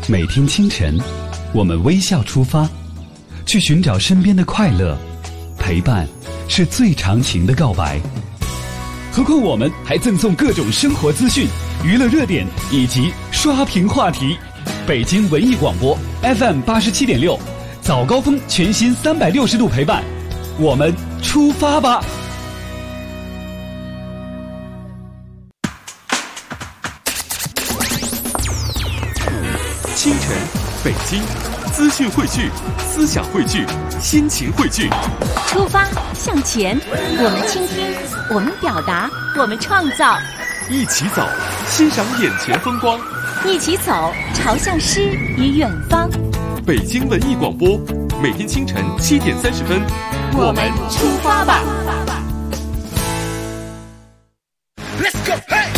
每天清晨，我们微笑出发，去寻找身边的快乐。陪伴是最长情的告白。何况我们还赠送各种生活资讯、娱乐热点以及刷屏话题。北京文艺广播 FM 87.6，早高峰全新360度陪伴，我们出发吧！ 清晨，北京，资讯汇聚，思想汇聚，心情汇聚。 出发向前，我们倾听，我们表达，我们创造。 一起走，欣赏眼前风光。 一起走，朝向诗与远方。 北京文艺广播，每天清晨7点30分， 我们出发吧。 Let's go, hey!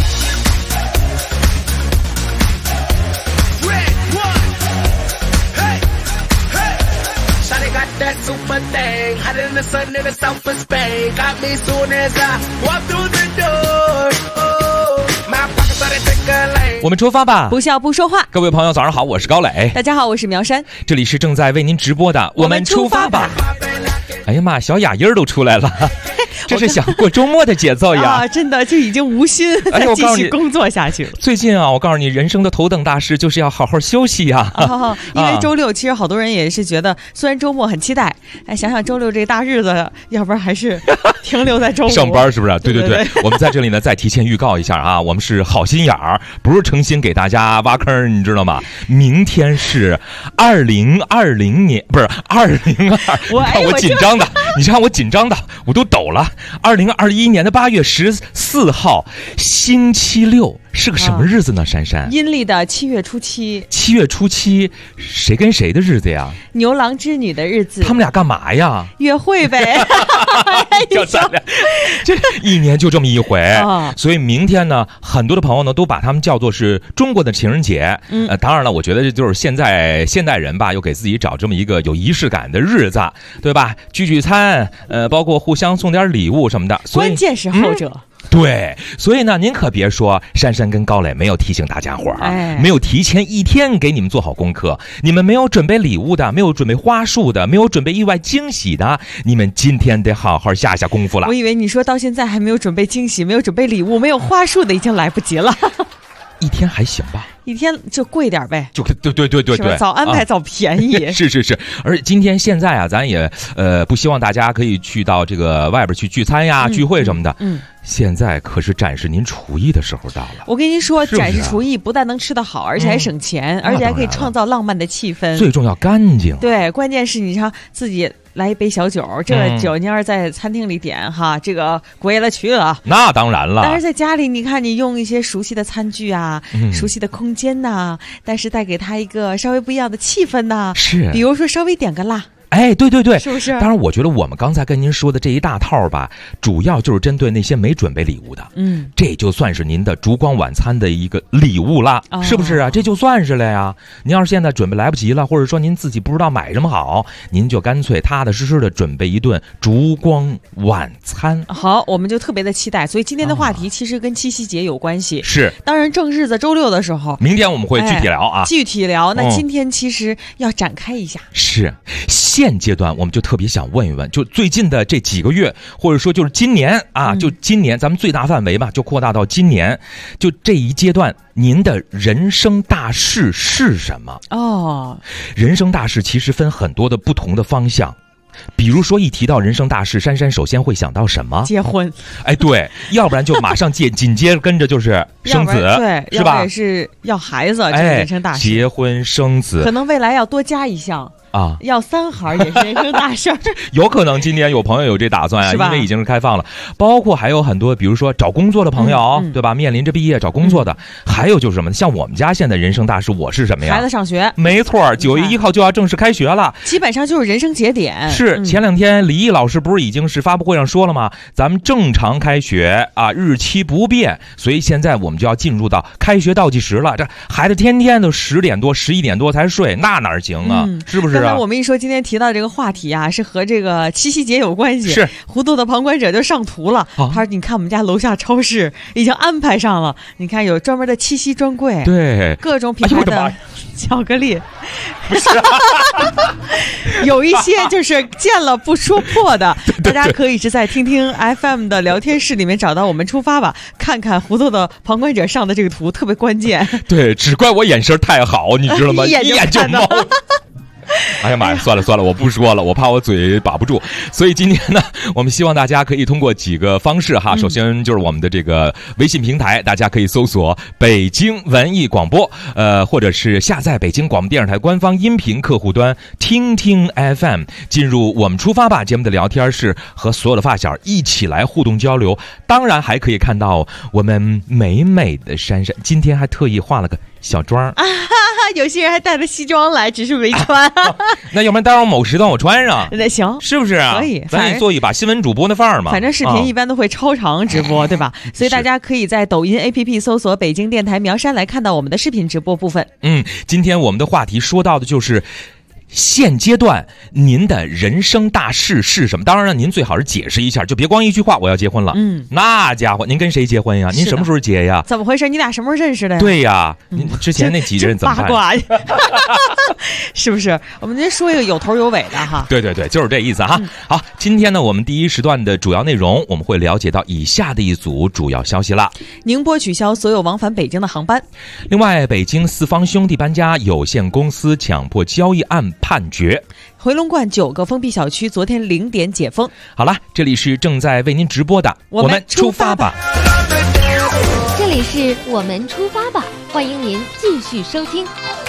That super thing, hotter than the sun in the south of Spain. Got me soon as I walk through the door. Oh, my pockets started tickling. 我们出发吧， 不笑不说话。 各位朋友早上好，我是高磊。 大家好，我是苗山。 这里是正在为您直播的我们出发吧。哎呀妈，小哑音儿都出来了。这是想过周末的节奏呀！ 啊，真的就已经无心再继续工作下去了。 最近啊，我告诉你，人生的头等大事就是要好好休息呀。 因为周六，其实好多人也是觉得，虽然周末很期待，哎，想想周六这个大日子，要不然还是停留在周五上班，是不是？对对对，我们在这里呢，再提前预告一下啊，我们是好心眼儿，不是诚心给大家挖坑，你知道吗？明天是2020年，不是2022，你看我紧张的，你看我紧张的，我都抖了。2021年的8月14号，星期六，是个什么日子呢？珊珊， 阴历的7月初7。 7月初7，谁跟谁的日子呀？ 牛郎织女的日子。 他们俩干嘛呀？ 约会呗。 就咱俩，这一年就这么一回。所以明天呢，很多的朋友呢都把他们叫做是中国的情人节。当然了，我觉得这就是现代人吧，又给自己找这么一个有仪式感的日子，对吧？聚餐，包括互相送点礼物什么的。 关键是后者。 对，所以呢，您可别说珊珊跟高磊没有提醒大家伙儿，没有提前一天给你们做好功课，你们没有准备礼物的，没有准备花束的，没有准备意外惊喜的，你们今天得好好下功夫了。 我以为你说到现在还没有准备惊喜，没有准备礼物，没有花束的，已经来不及了。 一天还行吧， 一天就贵点呗， 就对， 早安排早便宜。 是，而今天现在啊，咱也不希望大家可以去到这个外边去聚餐呀、聚会什么的。现在可是展示您厨艺的时候到了。 我跟您说，展示厨艺不但能吃得好，而且还省钱，而且还可以创造浪漫的气氛。 最重要干净。 对，关键是你像自己来一杯小酒，这个酒您要是在餐厅里点哈，这个贵了去了。 那当然了。 但是在家里，你看你用一些熟悉的餐具啊，熟悉的空间呐，但是带给他一个稍微不一样的气氛呐。 是， 比如说稍微点个辣。 哎，对， 是不是？ 当然，我觉得我们刚才跟您说的这一大套吧，主要就是针对那些没准备礼物的。这就算是您的烛光晚餐的一个礼物啦，是不是啊？这就算是了呀。您要是现在准备来不及了，或者说您自己不知道买什么好，您就干脆踏踏实实的准备一顿烛光晚餐。 好，我们就特别的期待。所以今天的话题其实跟七夕节有关系。 是， 当然正日子周六的时候， 明天我们会具体聊啊。 具体聊。那今天其实要展开一下。 是。现阶段我们就特别想问一问，就最近的这几个月，或者说就是今年啊，就今年咱们最大范围吧，就扩大到今年，就这一阶段，您的人生大事是什么？人生大事其实分很多的不同的方向。比如说一提到人生大事，珊珊首先会想到什么？ 结婚。 哎，对，要不然就马上紧接着跟着就是生子， 对， 是吧？ 也是要孩子，这是人生大事。 结婚生子， 可能未来要多加一项。要3孩也是人生大事儿。 有可能今年有朋友有这打算啊，因为已经是开放了。包括还有很多，比如说找工作的朋友，对吧？面临着毕业找工作的，还有就是什么？像我们家现在人生大事，我是什么呀？ 孩子上学。 没错，9月1号就要正式开学了， 基本上就是人生节点。 是，前2天李毅老师不是已经是发布会上说了吗？咱们正常开学啊，日期不变，所以现在我们就要进入到开学倒计时了。这孩子天天都10点多、11点多才睡，那哪行啊？是不是？ 啊。 刚才我们一说今天提到这个话题啊，是和这个七夕节有关系。 是糊涂的旁观者就上图了，他说：“你看我们家楼下超市已经安排上了，你看有专门的七夕专柜， 对， 各种品牌的巧克力， 不是、 有一些就是见了不说破的，大家可以是在听听 FM 的聊天室里面找到我们出发吧，看看糊涂的旁观者上的这个图特别关键。 对，只怪我眼神太好，你知道吗？一眼就冒。哎呀妈呀，算了，我不说了，我怕我嘴把不住。所以今天呢，我们希望大家可以通过几个方式哈，首先就是我们的这个微信平台，大家可以搜索北京文艺广播，或者是下载北京广播电视台官方音频客户端听听 FM， 进入我们出发吧节目的聊天室，和所有的发小一起来互动交流。当然还可以看到我们美美的珊珊，今天还特意化了个小妆啊， 有些人还带着西装来，只是没穿。 那要不然待会儿某时段我穿上， 那行， 是不是啊？ 可以， 咱也做一把新闻主播的范儿嘛。 反正视频一般都会超长直播，对吧？所以大家可以在抖音 APP 搜索北京电台苗山来看到我们的视频直播部分。 今天我们的话题说到的就是现阶段您的人生大事是什么？当然了，您最好是解释一下，就别光一句话我要结婚了。那家伙，您跟谁结婚呀？您什么时候结呀？ 怎么回事？你俩什么时候认识的呀？ 对呀，您之前那几任怎么办？ 八卦是不是？我们今天说一个有头有尾的哈。 对，就是这意思哈。好，今天呢，我们第一时段的主要内容，我们会了解到以下的一组主要消息啦。 宁波取消所有往返北京的航班。 另外，北京四方兄弟搬家有限公司强迫交易案判决。 回龙观9个封闭小区昨天0点解封。 好了，这里是正在为您直播的我们出发吧。 这里是我们出发吧，欢迎您继续收听。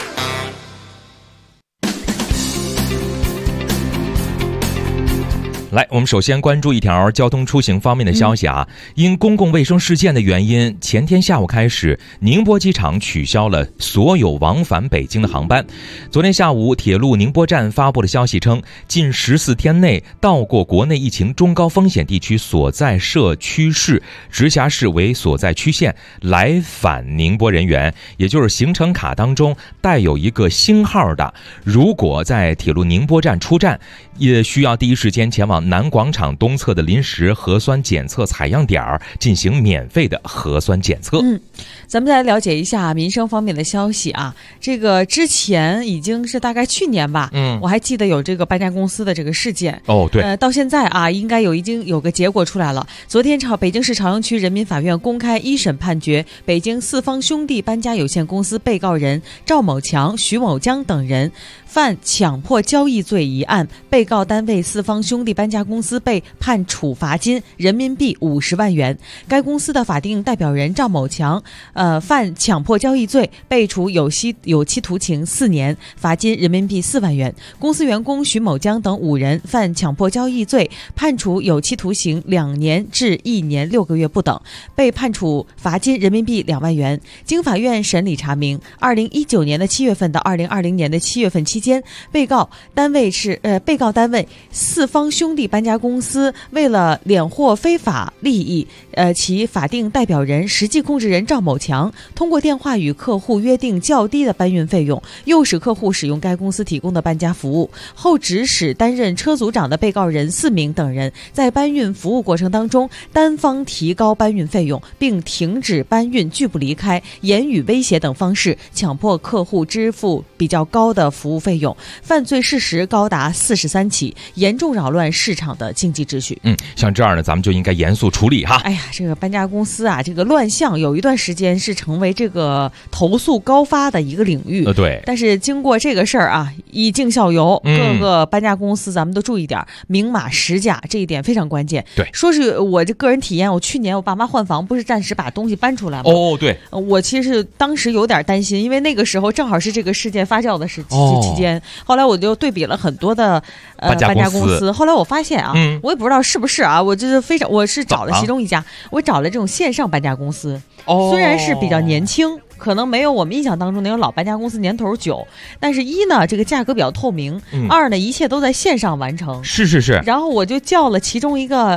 来，我们首先关注一条交通出行方面的消息啊。因公共卫生事件的原因，前天下午开始，宁波机场取消了所有往返北京的航班。昨天下午，铁路宁波站发布的消息称，近14天内到过国内疫情中高风险地区所在社区市、直辖市为所在区县来返宁波人员，也就是行程卡当中带有一个星号的，如果在铁路宁波站出站，也需要第一时间前往南广场东侧的临时核酸检测采样点进行免费的核酸检测。 咱们再来了解一下民生方面的消息啊。这个之前已经是大概去年吧，我还记得有这个搬家公司的这个事件。对，到现在啊，应该已经有个结果出来了。昨天北京市朝阳区人民法院公开一审判决，北京四方兄弟搬家有限公司被告人赵某强、徐某江等人犯强迫交易罪一案，被告单位四方兄弟搬家公司被判处罚金人民币50万元。该公司的法定代表人赵某强犯强迫交易罪，被处有期徒刑4年，罚金人民币4万元。公司员工徐某江等5人犯强迫交易罪，判处有期徒刑2年至1年6个月不等，被判处罚金人民币2万元。经法院审理查明，2019年的7月份到2020年的7月份期间，被告单位四方兄弟搬家公司为了敛获非法利益，其法定代表人、实际控制人赵某强通过电话与客户约定较低的搬运费用，诱使客户使用该公司提供的搬家服务，后指使担任车组长的被告人4名等人在搬运服务过程当中单方提高搬运费用，并停止搬运、拒不离开、言语威胁等方式强迫客户支付比较高的服务费用，犯罪事实高达43起，严重扰乱市场的经济秩序。 像这样呢，咱们就应该严肃处理哈。 哎呀，这个搬家公司啊，这个乱象有一段时间是成为这个投诉高发的一个领域。 对。 但是经过这个事儿啊，以儆效尤，各个搬家公司咱们都注意点，明码实价，这一点非常关键。 对。 说是我这个人体验，我去年我爸妈换房，不是暂时把东西搬出来吗？ 对。 我其实当时有点担心，因为那个时候正好是这个事件发酵的期间。后来我就对比了很多的搬家公司，后来我发现啊，我也不知道是不是啊，我是找了其中一家，我找了这种线上搬家公司，虽然是比较年轻，可能没有我们印象当中那种老搬家公司年头久，但是一呢，这个价格比较透明，二呢，一切都在线上完成。 是。 然后我就叫了其中一个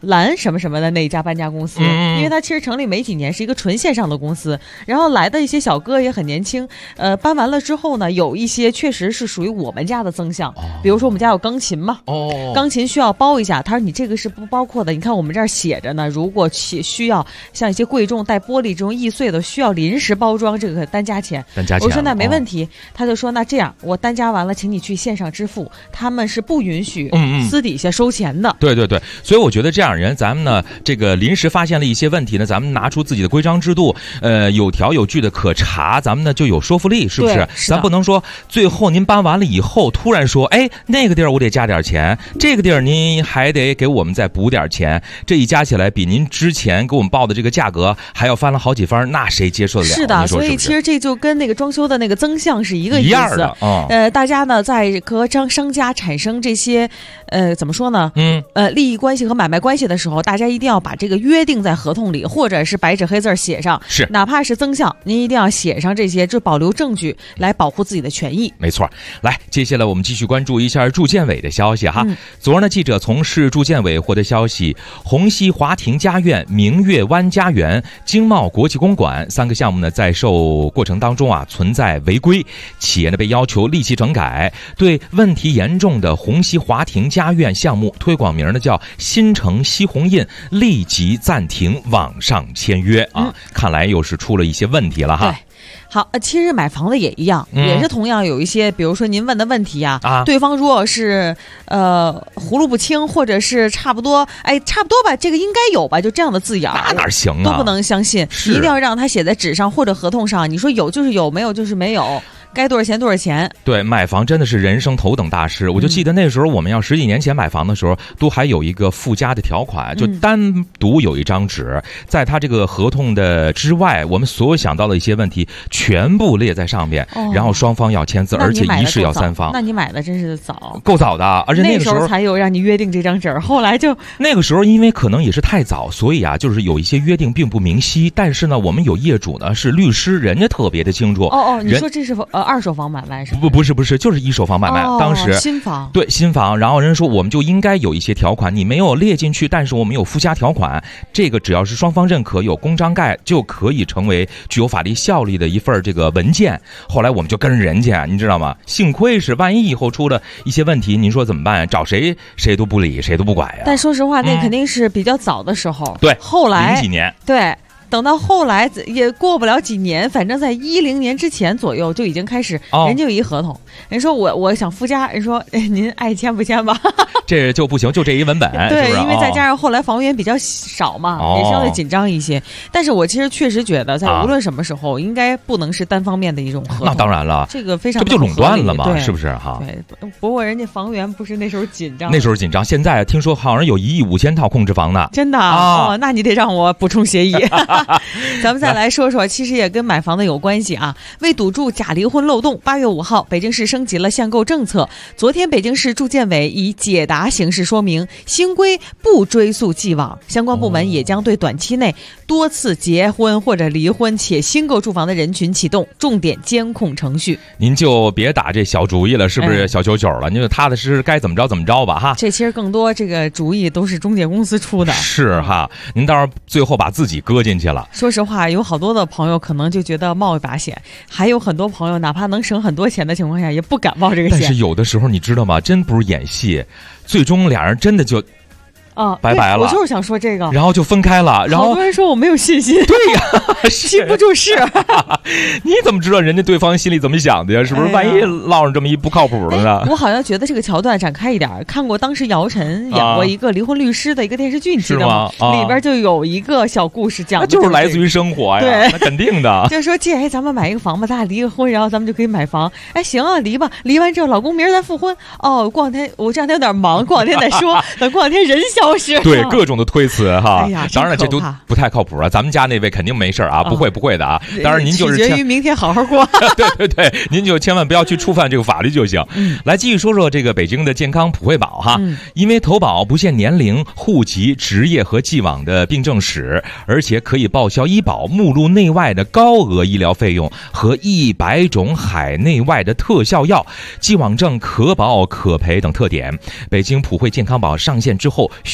蓝什么什么的那一家搬家公司，因为它其实成立没几年，是一个纯线上的公司。然后来的一些小哥也很年轻，搬完了之后呢，有一些确实是属于我们家的增项，比如说我们家有钢琴嘛，钢琴需要包一下，他说你这个是不包括的，你看我们这儿写着呢，如果需要像一些贵重带玻璃这种易碎的，需要临时包装，这个单加钱。我说那没问题，他就说那这样我单加完了，请你去线上支付，他们是不允许私底下收钱的。 对对对，所以我觉得这样人，咱们呢这个临时发现了一些问题呢，咱们拿出自己的规章制度，有条有据的可查，咱们呢就有说服力，是不是？咱不能说最后您搬完了以后突然说，哎，那个地儿我得加点钱，这个地儿您还得给我们再补点钱，这一加起来比您之前给我们报的这个价格还要翻了好几番，那谁接受得了？ 是的，所以其实这就跟那个装修的那个增项是一个意思的。大家呢在和商家产生这些怎么说呢？利益关系和买卖关系的时候，大家一定要把这个约定在合同里，或者是白纸黑字写上。 是， 哪怕是增项，您一定要写上这些，就保留证据来保护自己的权益。 没错，来，接下来我们继续关注一下住建委的消息哈。昨儿呢，记者从市住建委获得消息，虹溪华庭家苑、明月湾家园、经贸国际公馆3个项目呢，在售过程当中存在违规，企业呢被要求立即整改，对问题严重的虹溪华庭家苑项目推广名呢叫新城西鸿印，立即暂停网上签约看来又是出了一些问题了哈。 对，好，其实买房的也一样，也是同样有一些，比如说您问的问题对方如果是葫芦不清，或者是差不多吧，这个应该有吧，就这样的字眼， 那哪行啊？ 都不能相信，一定要让他写在纸上或者合同上。你说有就是有，没有就是没有。该多少钱多少钱？对， 买房真的是人生头等大事。我就记得那时候我们要10几年前买房的时候，都还有一个附加的条款，就单独有一张纸，在它这个合同的之外，我们所有想到的一些问题全部列在上面，然后双方要签字，而且一式要3方。 那你买的真是早， 够早的，而且那个时候才有让你约定这张纸，后来就那个时候因为可能也是太早，所以就是有一些约定并不明晰。但是呢，我们有业主呢是律师，人家特别的清楚。 你说这是二手房买卖是吧？ 不是，就是一手房买卖。当时新房， 对，新房，然后人说我们就应该有一些条款，你没有列进去，但是我们有附加条款，这个只要是双方认可，有公章盖，就可以成为具有法律效力的一份这个文件。后来我们就跟人家，你知道吗？幸亏是万一以后出了一些问题，您说怎么办？找谁都不理，谁都不管呀。 但说实话，那肯定是比较早的时候。 对， 后来 00几年， 对。等到后来也过不了几年，反正在10年之前左右就已经开始，人家有一合同，人说我想附加，人说您爱签不签吧， 这就不行，就这一文本。 对， 是不是？ 因为再加上后来房源比较少嘛，也相对紧张一些。但是我其实确实觉得，在无论什么时候，应该不能是单方面的一种合同。 那当然了， 这个非常这不就垄断了吗？是不是哈？ 对，不过人家房源不是那时候紧张， 那时候紧张。现在听说好像有1亿5千套控制房呢， 真的那你得让我补充协议。咱们再来说说，其实也跟买房的有关系啊。为堵住假离婚漏洞，8月5号，北京市升级了限购政策。昨天，北京市住建委以解答形式说明，新规不追溯既往，相关部门也将对短期内多次结婚或者离婚且新购住房的人群启动重点监控程序。 您就别打这小主意了，是不是小99了？您就踏踏实实该怎么着怎么着吧，哈。 这其实更多这个主意都是中介公司出的， 是哈。您到时候最后把自己搁进去了。 说实话，有好多的朋友可能就觉得冒一把险，还有很多朋友哪怕能省很多钱的情况下，也不敢冒这个险。 但是有的时候你知道吗？真不是演戏，最终俩人真的就拜拜了。 我就是想说这个， 然后就分开了。然后好多人说我没有信心， 对呀， 记不住事。 你怎么知道人家对方心里怎么想的呀？是不是万一落上这么一不靠谱的呢？ 我好像觉得这个桥段展开一点，看过当时姚晨演过一个离婚律师的一个电视剧，你知道吗？里边就有一个小故事讲的， 就是来自于生活呀， 对， 那肯定的。 就是说，咱们买一个房吧，咱俩离个婚，然后咱们就可以买房。行啊，离吧，离完之后，老公明儿咱复婚。过两天我这两天有点忙，过两天再说。等过两天人消失， 对，各种的推辞哈。 哎呀， 当然这都不太靠谱啊。咱们家那位肯定没事啊，不会的啊。当然您就是取决于明天好好过。 对，您就千万不要去触犯这个法律就行。来继续说说这个北京的健康普惠保哈，因为投保不限年龄、户籍、职业和既往的病症史，而且可以报销医保目录内外的高额医疗费用和100种海内外的特效药，既往症可保可赔等特点。北京普惠健康保上线之后，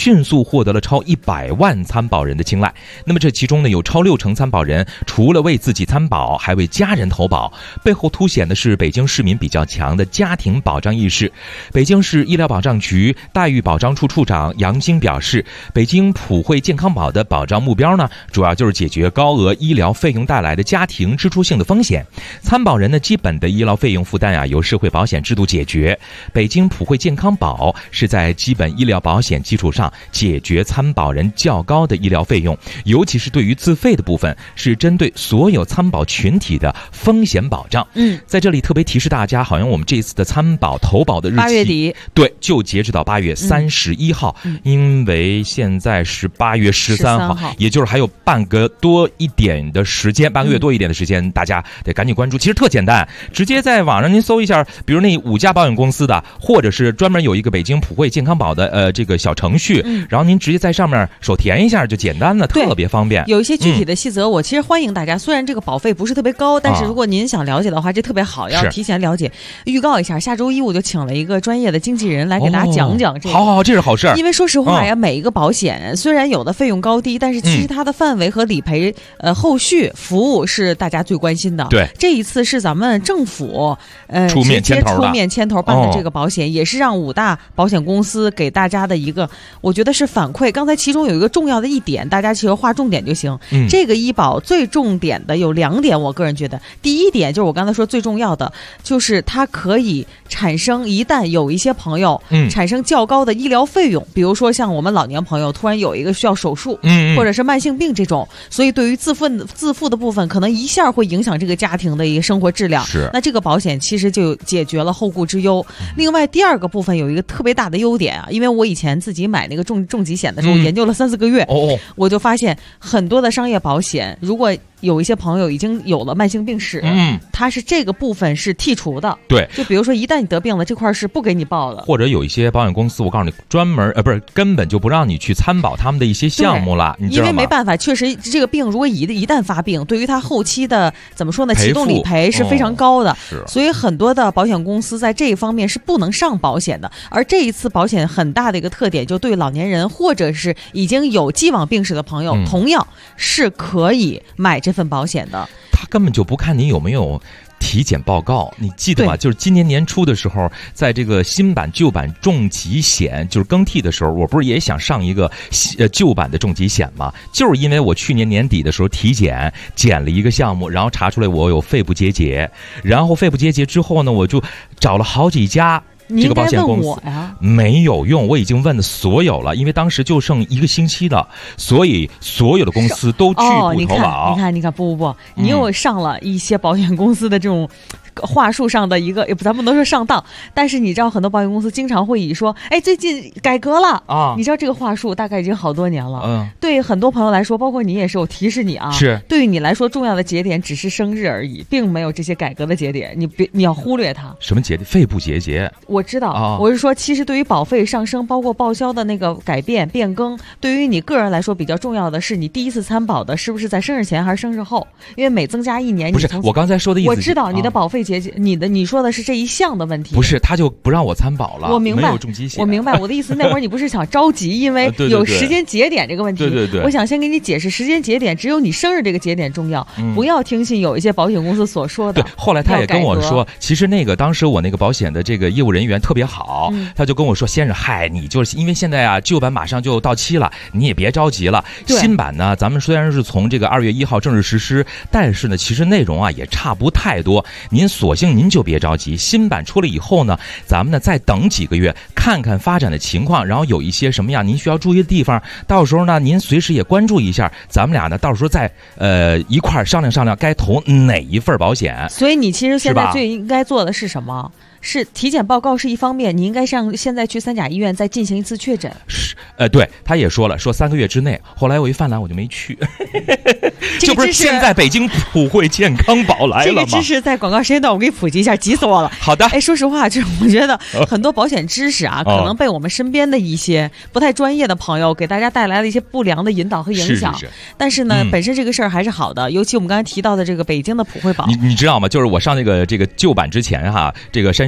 迅速获得了超100万参保人的青睐。那么这其中呢，有超60%参保人除了为自己参保，还为家人投保，背后凸显的是北京市民比较强的家庭保障意识。北京市医疗保障局待遇保障处处长杨晶表示，北京普惠健康保的保障目标呢，主要就是解决高额医疗费用带来的家庭支出性的风险。参保人的基本的医疗费用负担由社会保险制度解决。北京普惠健康保是在基本医疗保险基础上解决参保人较高的医疗费用，尤其是对于自费的部分，是针对所有参保群体的风险保障。在这里特别提示大家，好像我们这次的参保投保的日期8 月底， 对，就截止到8月31号，因为现在是8月13号，也就是还有半个月多一点的时间，大家得赶紧关注。其实特简单，直接在网上您搜一下，比如那5家保险公司的，或者是专门有一个北京普惠健康保的这个小程序，然后您直接在上面手填一下就简单了，特别方便。 有一些具体的细则，我其实欢迎大家，虽然这个保费不是特别高，但是如果您想了解的话，这特别好，要提前了解。预告一下，下周一我就请了一个专业的经纪人来给大家讲讲这个。 好，这是好事。 因为说实话呀，每一个保险虽然有的费用高低，但是其实它的范围和理赔后续服务是大家最关心的。 对， 这一次是咱们政府出面牵头办的这个保险，也是让5大保险公司给大家的一个，我觉得是反馈。刚才其中有一个重要的一点，大家其实划重点就行。这个医保最重点的有2点，我个人觉得，第一点就是我刚才说最重要的，就是它可以产生，一旦有一些朋友产生较高的医疗费用，比如说像我们老年朋友突然有一个需要手术，或者是慢性病这种，所以对于自付的部分，可能一下会影响这个家庭的一个生活质量。 是， 那这个保险其实就解决了后顾之忧。另外第2个部分有一个特别大的优点啊，因为我以前自己买那个重疾险的时候，研究了3-4个月，我就发现很多的商业保险，如果有一些朋友已经有了慢性病史，它是这个部分是剔除的。 对， 就比如说一旦你得病了，这块是不给你报的。 或者有一些保险公司，我告诉你，专门根本就不让你去参保他们的一些项目了，你知道吗？ 因为没办法，确实这个病如果一旦发病，对于他后期的怎么说呢，启动理赔是非常高的。所以很多的保险公司在这一方面是不能上保险的。而这一次保险很大的一个特点，就对老年人或者是已经有既往病史的朋友，同样是可以买这份保险的。 他根本就不看你有没有体检报告，你记得吗？就是今年年初的时候，在这个新版旧版重疾险就是更替的时候，我不是也想上一个旧版的重疾险吗？就是因为我去年年底的时候体检检了一个项目，然后查出来我有肺部结节，然后肺部结节之后呢，我就找了好几家这个保险公司，没有用，我已经问的所有了，因为当时就剩1个星期了，所以所有的公司都拒不投保。 你看，不，你又上了一些保险公司的这种话术上的一个，咱不能说上当，但是你知道很多保险公司经常会以说，最近改革了啊，你知道这个话术大概已经好多年了。对很多朋友来说，包括你也是，我提示你啊， 是对于你来说重要的节点只是生日而已，并没有这些改革的节点，你要忽略它。 什么节点？肺部结节。 我知道，我是说，其实对于保费上升，包括报销的那个改变变更，对于你个人来说比较重要的是，你第一次参保的是不是在生日前还是生日后？因为每增加1年， 不是我刚才说的意思。 我知道你的保费节节，你说的是这一项的问题。 不是，他就不让我参保了。 我明白， 没有重疾险。 我明白我的意思。那会儿你不是想着急，因为有时间节点这个问题。 对。 我想先给你解释，时间节点只有你生日这个节点重要，不要听信有一些保险公司所说的。 对，后来他也跟我说，其实当时我那个保险的这个业务人员特别好，他就跟我说，先生，你就是因为现在旧版马上就到期了，你也别着急了。新版呢，咱们虽然是从这个2月1号正式实施，但是呢，其实内容也差不太多。您索性您就别着急，新版出来以后呢，咱们呢再等几个月，看看发展的情况，然后有一些什么样您需要注意的地方，到时候呢您随时也关注一下，咱们俩呢到时候再一块儿商量该投哪一份保险。 所以你其实现在最应该做的是什么？是体检报告是一方面，你应该现在去3甲医院再进行一次确诊。 是，对，他也说了，说3个月之内。后来我一犯懒，我就没去。这不是现在北京普惠健康宝来了吗？ 这个知识在广告时间段我给你普及一下，急死我了。 好的。 说实话，就是我觉得很多保险知识可能被我们身边的一些不太专业的朋友给大家带来了一些不良的引导和影响。 是。 但是呢，本身这个事儿还是好的，尤其我们刚才提到的这个北京的普惠保。 你知道吗？就是我上这个旧版之前这个珊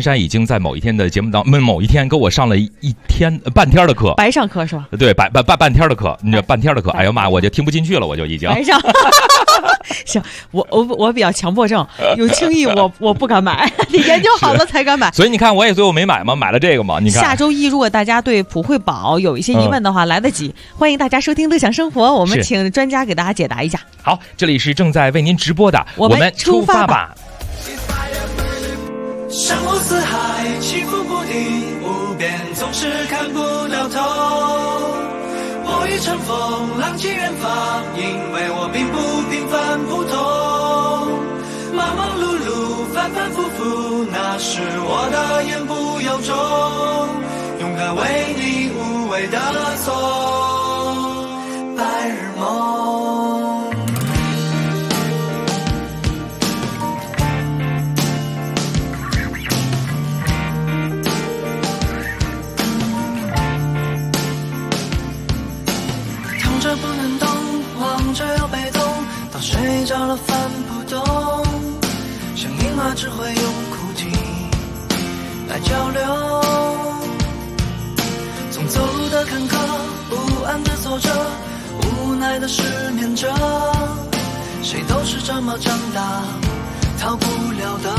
珊已经在某一天的节目某一天给我上了半天的课， 白上课是吧？ 对，半天的课，你这半天的课，哎呀妈，我就听不进去了，我就已经白上。行，我比较强迫症，有轻易我不敢买，得研究好了才敢买。 所以你看，我也最后没买嘛，买了这个嘛。你看， 下周一如果大家对普惠宝有一些疑问的话，来得及，欢迎大家收听乐享生活，我们请专家给大家解答一下。 好，这里是正在为您直播的，我们出发吧。 山呼四海，起伏不定，无边总是看不到头。我欲乘风，浪迹远方，因为我并不平凡普通。忙忙碌碌，反反复复，那是我的言不由衷。勇敢为你无畏的做白日梦。躺着不能动，望着又被动，到睡着了翻不动，像婴儿只会用哭啼来交流。总走路的坎坷，不安的走着，无奈的失眠着，谁都是这么长大，逃不了的。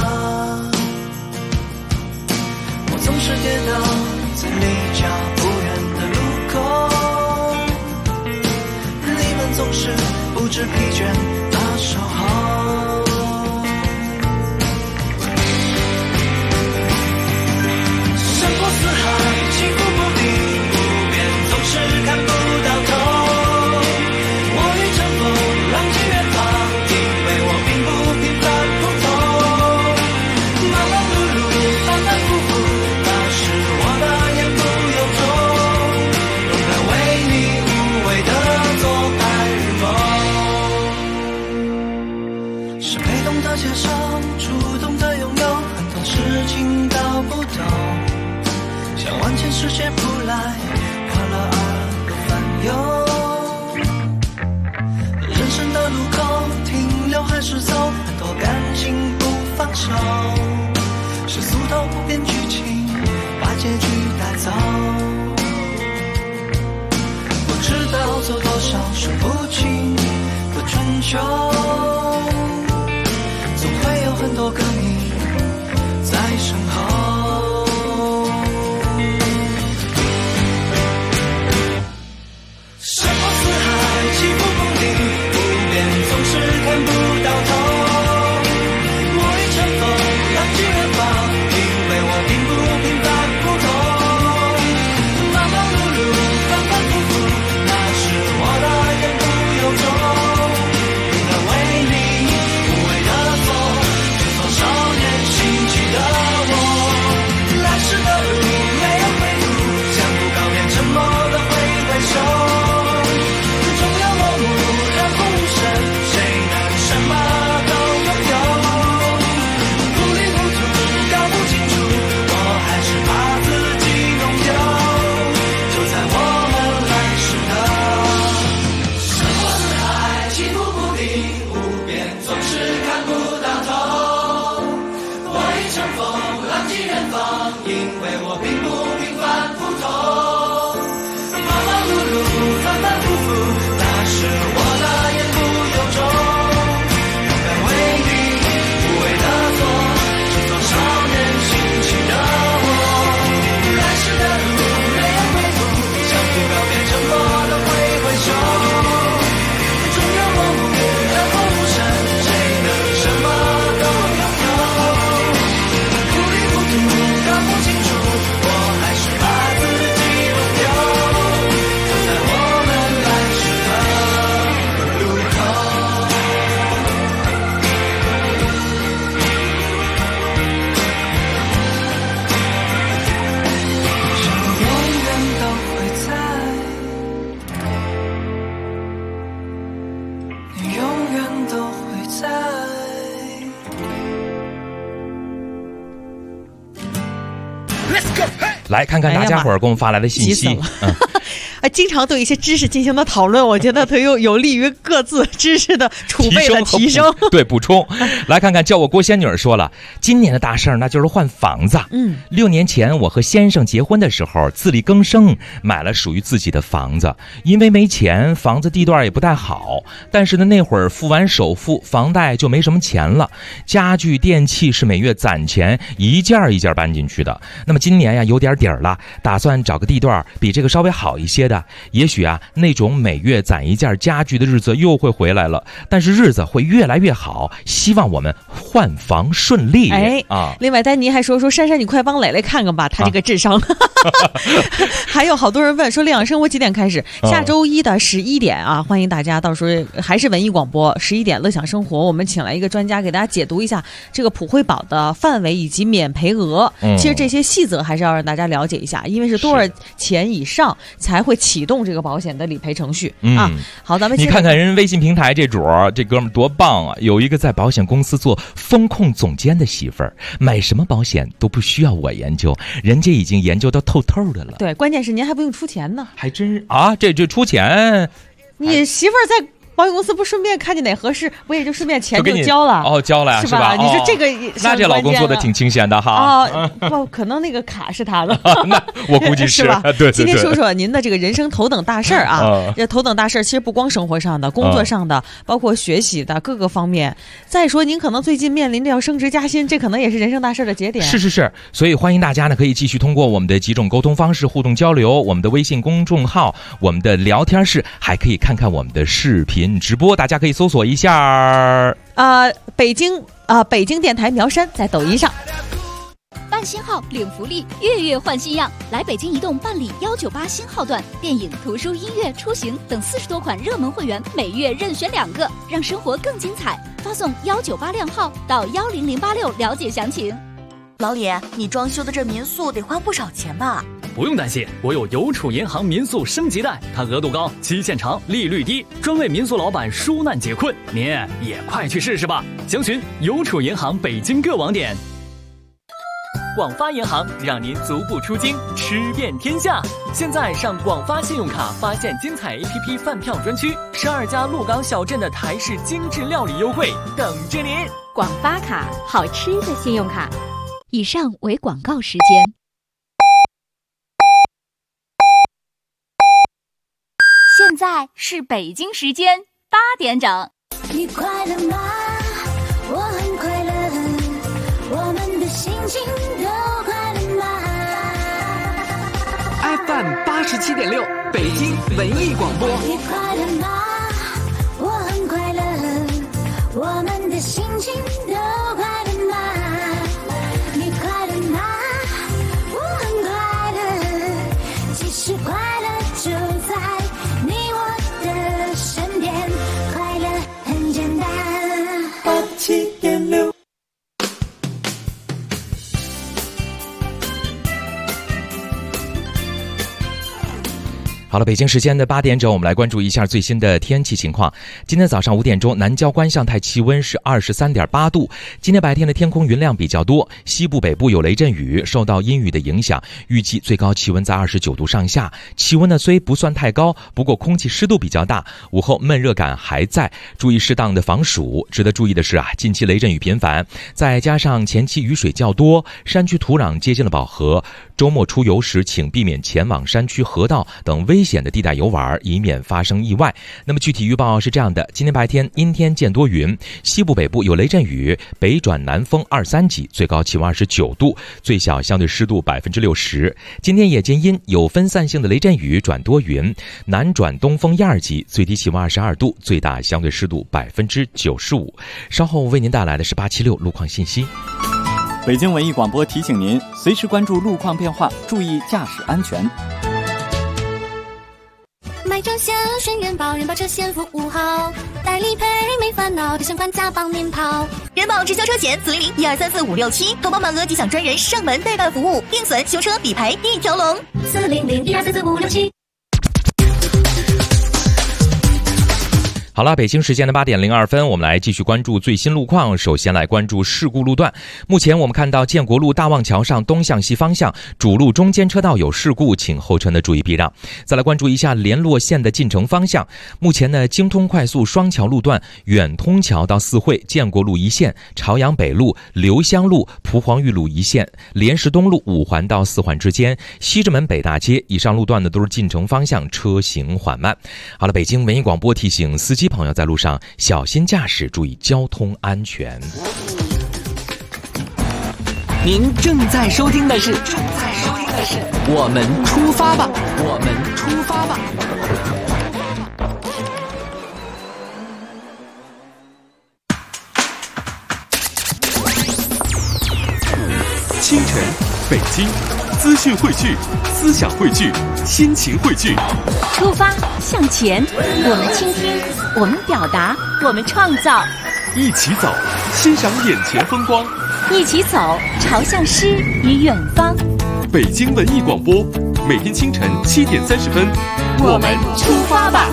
我总是跌倒在离家不远的路口，你们总是不知疲倦的守候。山坡四海，起伏不定，无边总是看不到头。我欲乘风，浪迹远方，因为我并不平凡普通。忙忙碌碌，反反复复，那是我的言不由衷。勇敢为你无畏的做白日梦。是被动的接受，主动的拥有，很多事情搞不懂，像万千世界扑来，快乐而不烦忧。人生的路口，停留还是走，很多感情不放手，是俗套不变剧情，把结局带走。不知道走多少数不清的春秋，总会有很多个你在身后。山坡四海，起伏不定，无边总是看不到头。我欲乘风，浪迹远方，因为我并不平凡普通。忙忙碌碌，反反复复，那是我的言不由衷。勇敢为你无畏的做，就做少年心气的我。来时的路没有归途，相互告别，沉默的挥挥手。终要落幕，然后无声，谁能什么都拥有？糊里糊涂，搞不清楚，我还是怕自己弄丢。就在我们来时的山坡四海，起伏不定，无边总是看不到头。我欲乘风，浪迹远方，因为我并不平凡普通。忙忙碌碌，反反复复，那是我的言不由衷。勇敢为你无畏的做，就做少年心气的我。来时的路没有归途，相互告别，沉默的挥挥手。终要落幕，然后无声，谁能什么都拥有？糊里糊涂，搞不清楚，我还是怕自己弄丢。就在我们来时的路口。是我永远都会在，你永远都会在。 来看看大家伙儿给我们发来的信息。 经常对一些知识进行的讨论，我觉得它有利于各自知识的储备的提升。 对，补充。来看看叫我郭仙女说了，今年的大事儿那就是换房子。6年前我和先生结婚的时候自力更生，买了属于自己的房子。因为没钱，房子地段也不太好，但是呢那会儿付完首付，房贷就没什么钱了。家具电器是每月攒钱一件一件搬进去的。那么今年呀有点底儿了，打算找个地段比这个稍微好一些的。也许啊那种每月攒一件家具的日子又会回来了，但是日子会越来越好，希望我们换房顺利。 另外丹妮还说珊珊你快帮蕾蕾看看吧，她这个智商。还有好多人问说领养生活几点开始？下周一的11点啊，欢迎大家到时候还是文艺广播11点乐享生活，我们请来一个专家给大家解读一下这个普惠保的范围以及免赔额。其实这些细则还是要让大家了解一下，因为是多少钱以上才会启动这个保险的理赔程序啊。好，咱们你看看人微信平台这主儿，这哥们多棒啊！有一个在保险公司做风控总监的媳妇儿，买什么保险都不需要我研究，人家已经研究到透透的了。 对，关键是您还不用出钱呢。 还真是啊，这出钱， 你媳妇儿在保险公司不顺便看见哪合适，不也就顺便钱就交了？ 交了呀， 是吧？你说这个那这老公做的挺清闲的哈。 不，可能那个卡是他的。 那我估计是吧？ 对。 今天说说您的这个人生头等大事儿啊。这头等大事儿其实不光生活上的、工作上的，包括学习的各个方面。再说您可能最近面临着要升职加薪，这可能也是人生大事的节点。 是，所以欢迎大家呢可以继续通过我们的几种沟通方式互动交流，我们的微信公众号、我们的聊天室，还可以看看我们的视频直播，大家可以搜索一下北京电台苗山在抖音上。 办新号领福利，月月换新样，来北京移动办理198新号段，电影、图书、音乐、出行等40多款热门会员，每月任选2个，让生活更精彩。发送198靓号到10086了解详情。 老李，你装修的这民宿得花不少钱吧？ 不用担心，我有邮储银行民宿升级贷，它额度高，期限长，利率低，专为民宿老板纾难解困。您也快去试试吧！详询邮储银行北京各网点。广发银行让您足不出京，吃遍天下。现在上广发信用卡发现精彩 APP 饭票专区，12家鹿港小镇的台式精致料理优惠等着您。 广发卡，好吃的信用卡。以上为广告时间。 现在是北京时间8点整。 你快乐吗？我很快乐，我们的心情都快乐吗 ？FM87.6，北京文艺广播。 你快乐吗？我很快乐，我们的心情都快乐吗？你快乐吗？我很快乐，其实快乐就在你我的身边，快乐很简单。87.6。 好了，北京时间的8点整，我们来关注一下最新的天气情况。今天早上5点钟，南郊观象台气温是23.8度。今天白天的天空云量比较多，西部北部有雷阵雨，受到阴雨的影响，预计最高气温在29度上下。气温呢虽不算太高，不过空气湿度比较大，午后闷热感还在，注意适当的防暑。值得注意的是近期雷阵雨频繁，再加上前期雨水较多，山区土壤接近了饱和，周末出游时请避免前往山区河道等危险的地带游玩，以免发生意外。那么具体预报是这样的：今天白天阴天见多云，西部北部有雷阵雨，北转南风2、3级，最高气温29度，最小相对湿度60%。今天夜间阴，有分散性的雷阵雨转多云，南转东风1、2级，最低气温22度，最大相对湿度95%。稍后为您带来的是876路况信息。 北京文艺广播提醒您，随时关注路况变化，注意驾驶安全。 买车险选元宝，元宝车险服务好，代理赔没烦恼，提前款加帮您跑。 元宝直销车险400-1234567，投保满额即享专人上门代办服务，定损、修车、理赔一条龙。 400-1234567。 好了，北京时间的8点02分，我们来继续关注最新路况。首先来关注事故路段。目前我们看到建国路大望桥上东向西方向主路中间车道有事故，请后车呢注意避让。再来关注一下联络线的进城方向。目前呢，京通快速双桥路段远通桥到四惠、建国路一线、朝阳北路、刘香路、蒲黄峪路一线、莲石东路5环到4环之间、西直门北大街以上路段呢都是进城方向车行缓慢。好了，北京文艺广播提醒司机朋友在路上小心驾驶，注意交通安全。 您正在收听的是我们出发吧，我们出发吧。 清晨，北京，资讯汇聚，思想汇聚，心情汇聚。 出发，向前，我们倾听，我们表达，我们创造。 一起走，欣赏眼前风光。 一起走，朝向诗与远方。 北京文艺广播，每天清晨7点30分， 我们出发吧。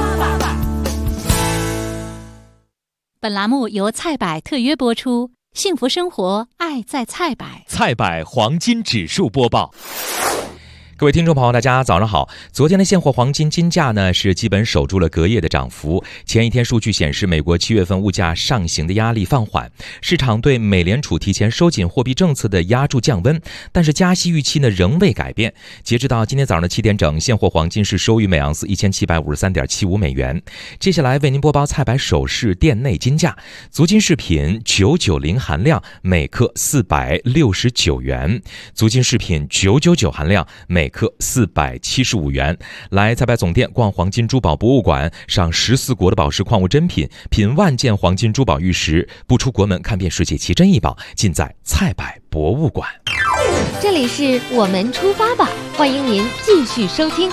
本栏目由菜百特约播出，幸福生活，爱在菜百。 菜百黄金指数播报。 各位听众朋友，大家早上好。昨天的现货黄金金价呢是基本守住了隔夜的涨幅。前一天数据显示，美国7月份物价上行的压力放缓，市场对美联储提前收紧货币政策的压住降温，但是加息预期呢仍未改变。截止到今天早上的7点整，现货黄金是收于每盎司1753.75美元。接下来为您播报菜百首饰店内金价，足金饰品990含量每克469元，足金饰品999含量每克475元。来菜百总店逛黄金珠宝博物馆，赏14国的宝石矿物珍品，品万件黄金珠宝玉石，不出国门看遍世界奇珍异宝，尽在菜百博物馆。 这里是我们出发吧，欢迎您继续收听。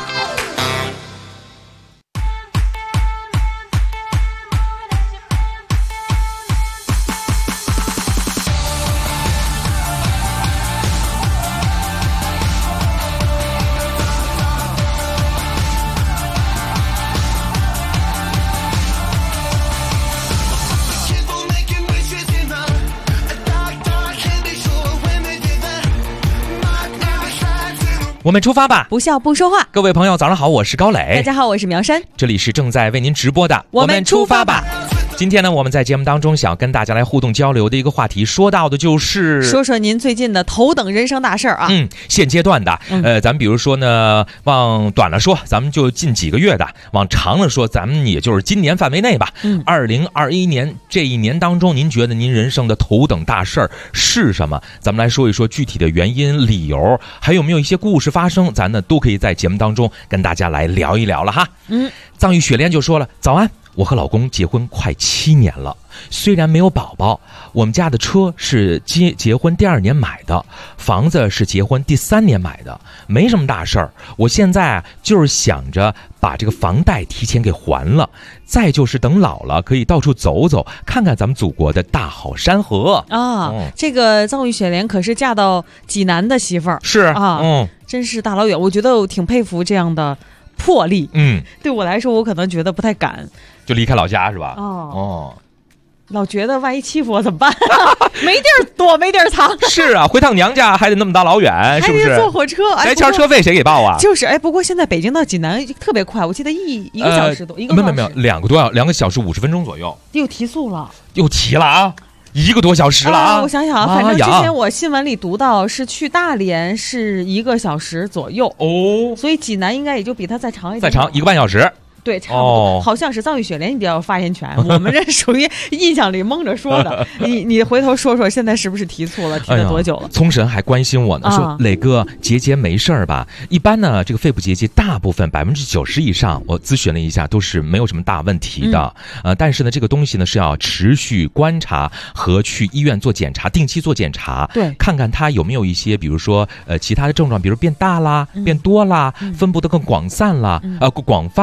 我们出发吧， 不笑不说话。 各位朋友早上好，我是高磊。 大家好，我是苗山。 这里是正在为您直播的我们出发吧。 今天呢，我们在节目当中想跟大家来互动交流的一个话题，说到的就是说说您最近的头等人生大事啊。 现阶段的，咱们比如说呢，往短了说，咱们就近几个月的；往长了说，咱们也就是今年范围内吧。2021年这一年当中，您觉得您人生的头等大事儿是什么？咱们来说一说具体的原因、理由，还有没有一些故事发生，咱呢都可以在节目当中跟大家来聊一聊了哈。藏玉雪莲就说了：早安。我和老公结婚快7年了，虽然没有宝宝，我们家的车是结婚第2年买的，房子是结婚第3年买的，没什么大事儿。我现在就是想着把这个房贷提前给还了，再就是等老了可以到处走走，看看咱们祖国的大好山河啊。这个藏玉雪莲可是嫁到济南的媳妇儿， 是啊， 真是大老远。我觉得我挺佩服这样的魄力。对我来说，我可能觉得不太敢。 就离开老家是吧？ 老觉得万一欺负我怎么办？没地儿躲，没地儿藏。 是啊，回趟娘家还得那么大老远，是不是？ 还得坐火车， 来钱车费谁给报啊？ 就是，不过现在北京到济南特别快，我记得一个小时多，一个多小时。 没有，2个小时50分钟左右。 又提速了， 又提了啊！1个多小时了啊！ 我想想啊，反正之前我新闻里读到是去大连是1个小时左右哦，所以济南应该也就比它再长一点， 再长1个半小时。 对，差不多，好像是藏玉雪莲，你比较有发言权。我们这属于印象里蒙着说的。你回头说说，现在是不是提速了？提了多久了？ 聪神还关心我呢，说磊哥结没事儿吧？一般呢，这个肺部结节大部分90%以上，我咨询了一下，都是没有什么大问题的。但是呢，这个东西呢是要持续观察和去医院做检查，定期做检查， 对， 看看它有没有一些，比如说其他的症状，比如变大啦、变多啦、分布的更广泛啦什么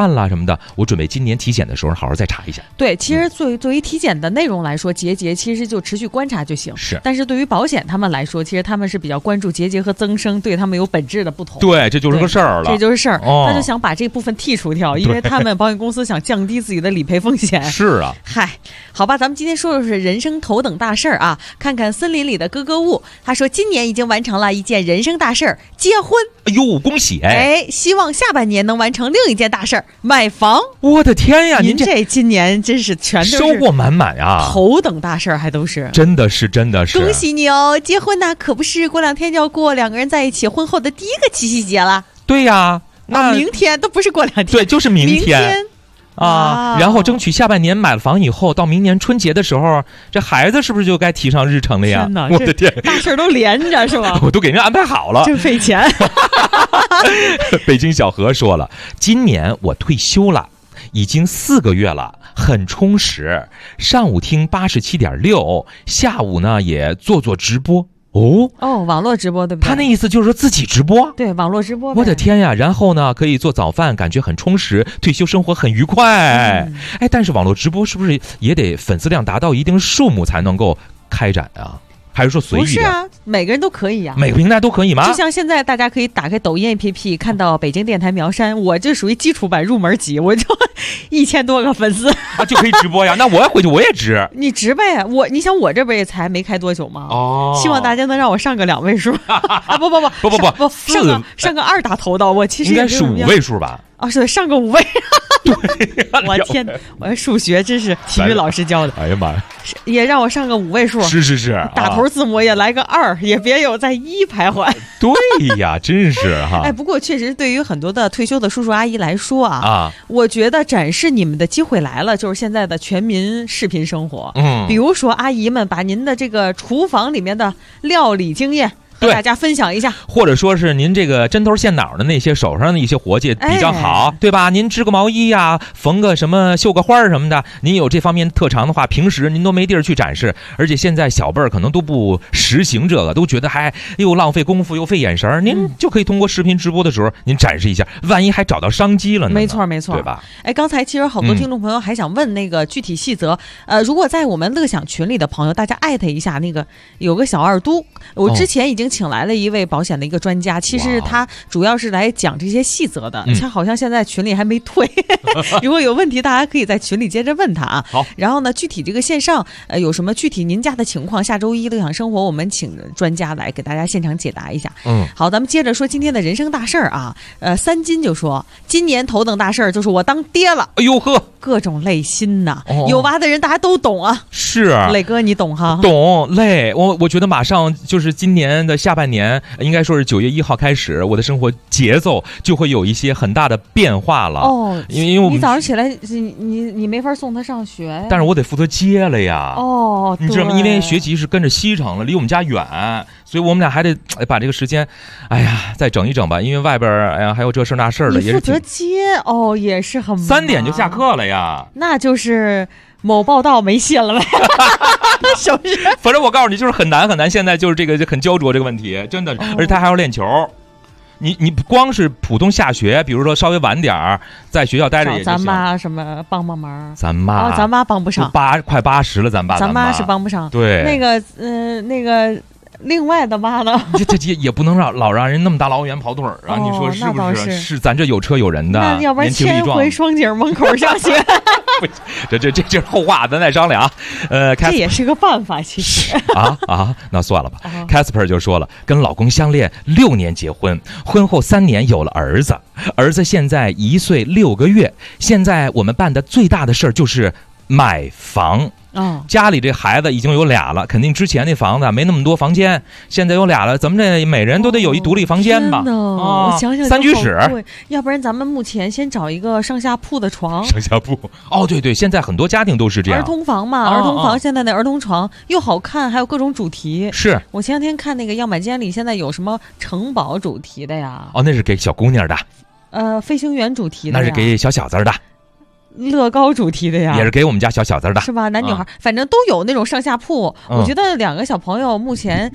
的，我准备今年体检的时候好好再查一下。 对，其实作为体检的内容来说，结节其实就持续观察就行。 是， 但是对于保险他们来说，其实他们是比较关注结节和增生对他们有本质的不同。 对，这就是个事儿了。 这就是事儿，他就想把这部分剔除掉，因为他们保险公司想降低自己的理赔风险。 是啊， 嗨，好吧，咱们今天说的是人生头等大事儿啊。看看森林里的咯咯物，他说今年已经完成了一件人生大事儿，结婚。 哎呦，恭喜！ 希望下半年能完成另一件大事儿，买房。 我的天呀， 您这今年真是全都是收获满满呀， 头等大事儿还都是， 真的是。 恭喜你哦！结婚呢，可不是过2天就要过2个人在一起婚后的第一个七夕节了。 对呀，那明天都不是过2天， 对，就是明天。然后争取下半年买了房以后，到明年春节的时候，这孩子是不是就该提上日程了呀？我的天， 大事都连着是吧？ 我都给人安排好了， 真费钱。 北京小何说了，今年我退休了，已经4个月了，很充实。上午听87.6，下午呢也做直播。 网络直播对不对？ 他那意思就是说自己直播， 对，网络直播。 我的天呀！然后呢，可以做早饭，感觉很充实，退休生活很愉快。但是网络直播是不是也得粉丝量达到一定数目才能够开展啊？还是说随意的？ 不是啊，每个人都可以啊， 每个平台都可以吗？ 就像现在大家可以打开抖音 APP 看到北京电台苗山，我这属于基础版入门级，我就1000多个粉丝就可以直播呀。那我要回去我也直， 你直呗。你想我这边也才没开多久吗？希望大家能让我上个2位数啊！不，上个2打头的，我其实应该是5位数吧？ 是的，上个5位。我天，我数学真是体育老师教的。 哎呀妈呀！ 也让我上个5位数。 是， 打头字母也来个2，也别有在1徘徊。 对呀，真是哈。 不过确实对于很多的退休的叔叔阿姨来说我觉得展示你们的机会来了，就是现在的全民视频生活。比如说阿姨们把您的这个厨房里面的料理经验和大家分享一下， 或者说是您这个针头线脑的那些手上的一些活计比较好，对吧？您织个毛衣呀，缝个什么绣个花什么的，您有这方面特长的话，平时您都没地儿去展示。而且现在小辈儿可能都不实行这个，都觉得还又浪费功夫又费眼神，您就可以通过视频直播的时候您展示一下，万一还找到商机了呢？ 没错， 对吧？ 刚才其实好多听众朋友还想问那个具体细则，如果在我们乐享群里的朋友，大家艾特一下那个有个小二都，我之前已经请来了一位保险的一个专家，其实他主要是来讲这些细则的，他好像现在群里还没退如果有问题大家可以在群里接着问他啊。 好， 然后呢具体这个线上有什么具体您家的情况，下周一乐享生活我们请专家来给大家现场解答一下。好，咱们接着说今天的人生大事儿啊。3金就说今年头等大事儿就是我当爹了。 哎呦呵， 各种累心呐，有娃的人大家都懂啊。 是， 磊哥你懂哈？ 懂，累。我觉得马上就是今年的下半年，应该说是9月1号开始，我的生活节奏就会有一些很大的变化了。因为我们你早上起来你没法送他上学呀， 但是我得负责接了呀。你知道吗？因为学籍是跟着西城了，离我们家远，所以我们俩还得把这个时间，再整一整吧。因为外边还有这事那事的，也是负责接也是很忙。 3点就下课了呀， 那就是某报道没信了呗是不是？ 反正我告诉你，就是很难很难。现在就是这个很焦灼这个问题，真的，而且他还要练球。你光是普通下学，比如说稍微晚点儿，在学校待着也就行。 咱妈什么帮忙？ 咱妈帮不上， 快80了，咱妈是帮不上。 对， 那个另外的妈呢？ 这也不能老让人那么大老远跑腿儿啊！你说是不是？是咱这有车有人的， 那要不然先回双井门口上学。 这是后话，咱再商量。 这也是个办法，其实那算了吧。Casper 就说了，跟老公相恋6年结婚，婚后3年有了儿子，儿子现在1岁6个月。现在我们办的最大的事儿就是买房。家里这孩子已经有俩了，肯定之前那房子没那么多房间，现在有俩了，咱们这每人都得有一独立房间吧？ 我想想 ，3居室， 要不然咱们目前先找一个上下铺的床。 上下铺，对，现在很多家庭都是这样。 儿童房嘛，儿童房现在的儿童床又好看，还有各种主题。 是我前两天看那个样板间里，现在有什么城堡主题的呀？ 那是给小姑娘的。 飞行员主题的， 那是给小小子的。 乐高主题的呀， 也是给我们家小小子的， 是吧？男女孩反正都有那种上下铺。我觉得2个小朋友目前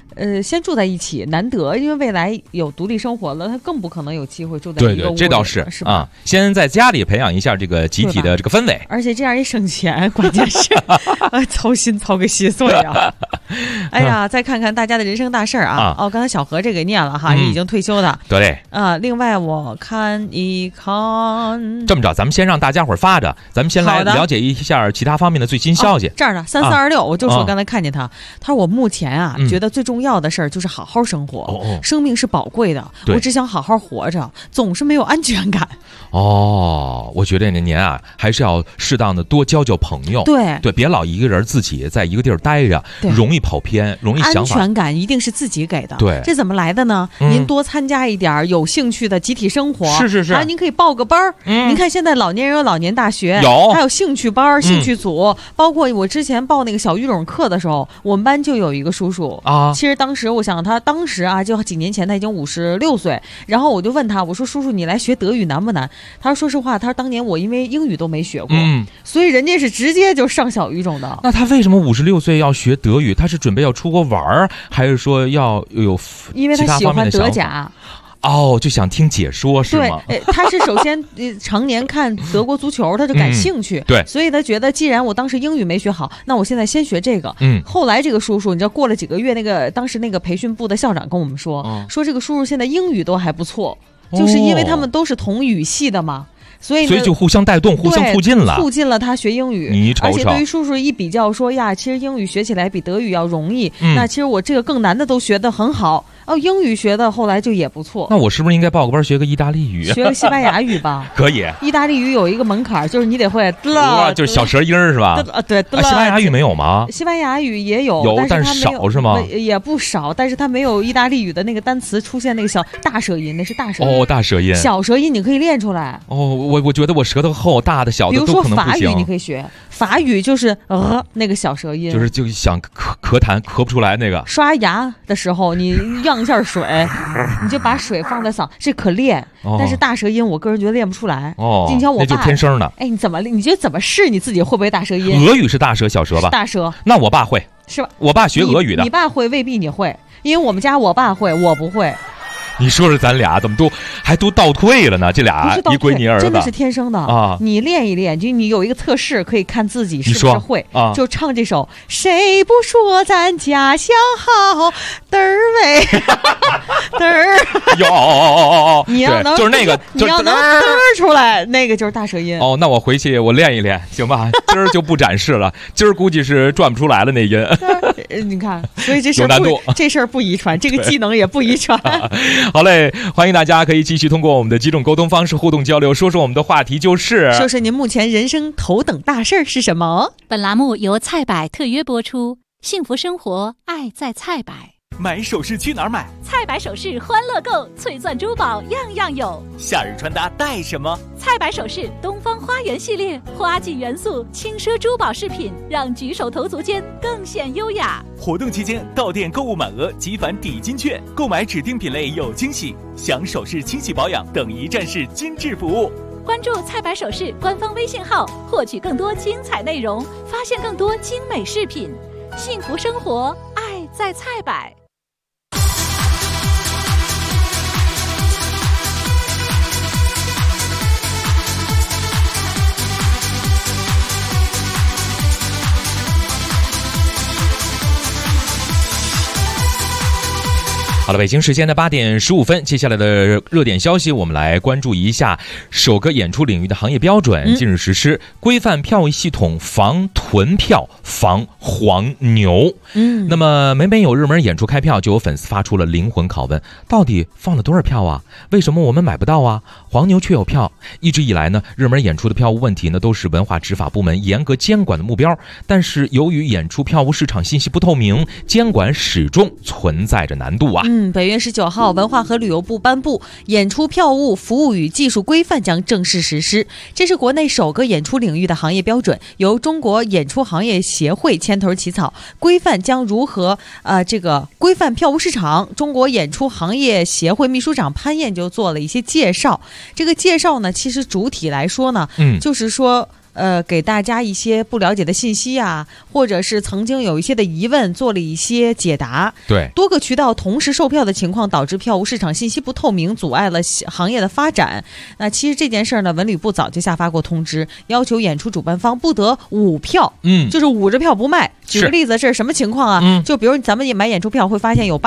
先住在一起，难得，因为未来有独立生活了，他更不可能有机会住在一个屋里。 对，这倒是啊。先在家里培养一下这个集体的这个氛围， 而且这样也省钱，关键是操心操个稀碎啊！哎呀，再看看大家的人生大事啊！哦，刚才小何这个念了哈，已经退休的。 对另外我看一看， 这么着，咱们先让大家伙发着，咱们先来了解一下其他方面的最新消息。 这儿呢，3426，我就说刚才看见他说我目前觉得最重要的事儿就是好好生活，生命是宝贵的，我只想好好活着，总是没有安全感。 我觉得您还是要适当的多交朋友，对，别老一个人自己在一个地儿待着，容易跑偏，容易想法。 安全感一定是自己给的， 对， 这怎么来的呢？您多参加一点有兴趣的集体生活， 是您可以报个班儿。您看现在老年人有老年大学，还有兴趣班、兴趣组，包括我之前报那个小语种课的时候，我们班就有一个叔叔其实当时我想他当时就几年前他已经56岁，然后我就问他，我说叔叔你来学德语难不难？他说说实话，他说当年我因为英语都没学过，所以人家是直接就上小语种的。 那他为什么56岁要学德语？他是准备要出国玩，还是说要有因为他喜欢德甲？ 就想听解说是吗？ 对，他是首先常年看德国足球，他就感兴趣， 对， 所以他觉得既然我当时英语没学好，那我现在先学这个。后来这个叔叔，你知道过了几个月，当时那个培训部的校长跟我们说，说这个叔叔现在英语都还不错，就是因为他们都是同语系的嘛。所以就互相带动，互相促进了他学英语。 你瞅瞅， 而且对于叔叔一比较说呀，其实英语学起来比德语要容易。那其实我这个更难的都学得很好。英语学的后来就也不错。 那我是不是应该报个班学个意大利语？ 学个西班牙语吧。 可以。 意大利语有一个门槛，就是你得会就是小舌音是吧？ 对。 西班牙语没有吗？ 西班牙语也有， 但是少是吗？ 也不少，但是它没有意大利语的那个单词出现那个小大舌音，那是大舌音。 大舌音。 小舌音你可以练出来。 我觉得我舌头厚，大的小的都可能不行。 比如说法语你可以学，法语就是那个小舌音， 就想咳痰咳不出来那个。 刷牙的时候你让一下水。你就把水放在嗓，这可练，但是大舌音我个人觉得练不出来。你瞧我爸， 那就天生的。 你觉得怎么试你自己会不会大舌音？ 俄语是大舌小舌吧？ 大舌。 那我爸会， 是吧？ 我爸学俄语的。 你爸会未必你会，因为我们家我爸会，我不会。 你说说咱俩怎么还都倒退了呢？这俩一闺女儿子真的是天生的啊！你练一练，就你有一个测试可以看自己是不是会啊。 就唱这首谁不说咱家乡好嘚儿喂嘚儿有你要能就是那个你要能嘚儿出来，那个就是大舌音。 那我回去我练一练行吧？今儿就不展示了，今儿估计是转不出来了那音。 你看，所以这事儿不遗传，这个技能也不遗传。 好嘞，欢迎大家可以继续通过我们的几种沟通方式互动交流，说说我们的话题就是说说您目前人生头等大事是什么。 本栏目由菜百特约播出，幸福生活爱在菜百。 买首饰去哪儿买？ 菜百首饰欢乐购，翠钻珠宝样样有。 夏日穿搭带什么？ 菜百首饰东方花园系列，花季元素轻奢珠宝饰品，让举手投足间更显优雅。 活动期间到店购物满额即返抵金券，购买指定品类有惊喜，享首饰清洗保养等一站式精致服务。 关注菜百首饰官方微信号，获取更多精彩内容，发现更多精美饰品。幸福生活，爱在菜百。 好了，北京时间的8点15分，接下来的热点消息，我们来关注一下首个演出领域的行业标准近日实施，规范票务系统，防囤票，防黄牛。那么每有热门演出开票，就有粉丝发出了灵魂拷问：到底放了多少票啊？为什么我们买不到啊？黄牛却有票。一直以来呢，热门演出的票务问题呢，都是文化执法部门严格监管的目标。但是由于演出票务市场信息不透明，监管始终存在着难度啊。 本月19号，文化和旅游部颁布演出票务服务与技术规范将正式实施。这是国内首个演出领域的行业标准，由中国演出行业协会牵头起草。规范将如何规范票务市场？中国演出行业协会秘书长潘燕就做了一些介绍。这个介绍呢，其实主体来说呢，就是说给大家一些不了解的信息啊，或者是曾经有一些的疑问做了一些解答。 对， 多个渠道同时售票的情况导致票务市场信息不透明，阻碍了行业的发展。那其实这件事呢，文旅部早就下发过通知，要求演出主办方不得捂票，就是捂着票不卖。举个例子，这是什么情况啊？就比如咱们也买演出票，会发现有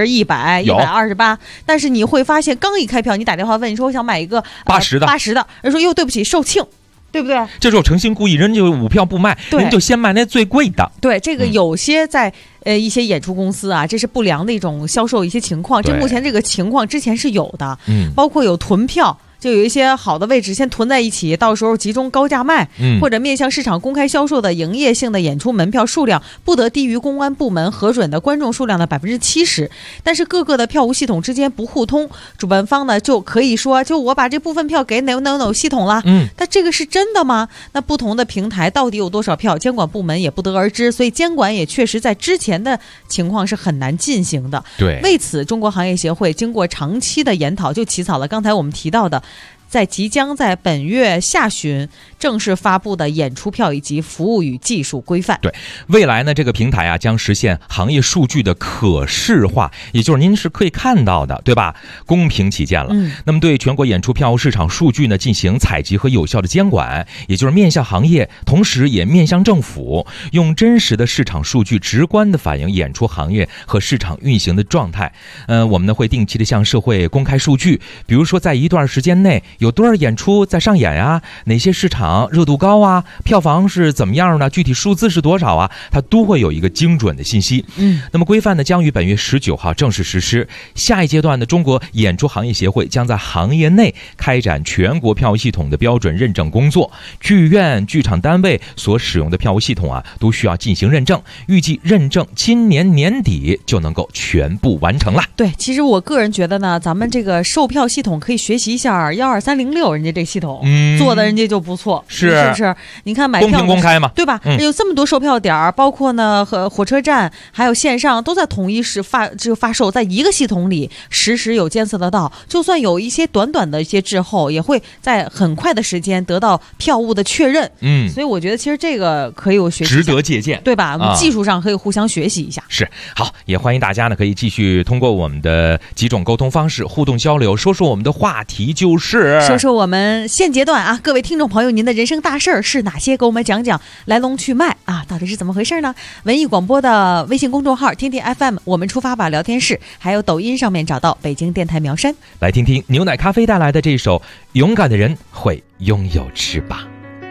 80、100、128，但是你会发现刚一开票，你打电话问，你说我想买一个80的，人说哟对不起售罄。对不对？ 这种诚心故意，人就捂票不卖，人就先卖那最贵的。 对，这个有些在一些演出公司啊，这是不良的一种销售一些情况。这目前这个情况之前是有的，包括有囤票。就有一些好的位置先囤在一起，到时候集中高价卖，或者面向市场公开销售的营业性的演出门票数量不得低于公安部门核准的观众数量的70%。但是各个的票务系统之间不互通，主办方呢就可以说，就我把这部分票给哪系统了，但这个是真的吗？那不同的平台到底有多少票，监管部门也不得而知，所以监管也确实在之前的情况是很难进行的。 对， 为此中国行业协会经过长期的研讨，就起草了刚才我们提到的在即将在本月下旬正式发布的演出票以及服务与技术规范。 对，未来呢，这个平台啊将实现行业数据的可视化，也就是您是可以看到的，对吧？公平起见了。那么对全国演出票务市场数据呢进行采集和有效的监管，也就是面向行业，同时也面向政府，用真实的市场数据直观的反映演出行业和市场运行的状态。我们呢会定期的向社会公开数据，比如说在一段时间内有多少演出在上演呀？哪些市场热度高啊？票房是怎么样呢？具体数字是多少啊？它都会有一个精准的信息。那么规范呢将于本月19号正式实施。下一阶段的中国演出行业协会将在行业内开展全国票务系统的标准认证工作。剧院、剧场单位所使用的票务系统啊，都需要进行认证。预计认证今年年底就能够全部完成了。 对，其实我个人觉得呢，咱们这个售票系统可以学习一下12306，人家这系统做的人家就不错，是不是？你看买票公平公开嘛， 对吧？有这么多售票点，包括呢和火车站还有线上都在统一发售，在一个系统里实时有监测得到。就算有一些短的一些滞后，也会在很快的时间得到票务的确认。所以我觉得其实这个可以有学习， 值得借鉴， 对吧？我们技术上可以互相学习一下。 是，好，也欢迎大家呢可以继续通过我们的几种沟通方式互动交流，说说我们的话题，就是说说我们现阶段啊，各位听众朋友，您的人生大事儿是哪些？给我们讲讲来龙去脉啊，到底是怎么回事呢？文艺广播的微信公众号天天 FM 我们出发吧聊天室，还有抖音上面找到北京电台苗山。 来听听牛奶咖啡带来的这首勇敢的人会拥有翅膀。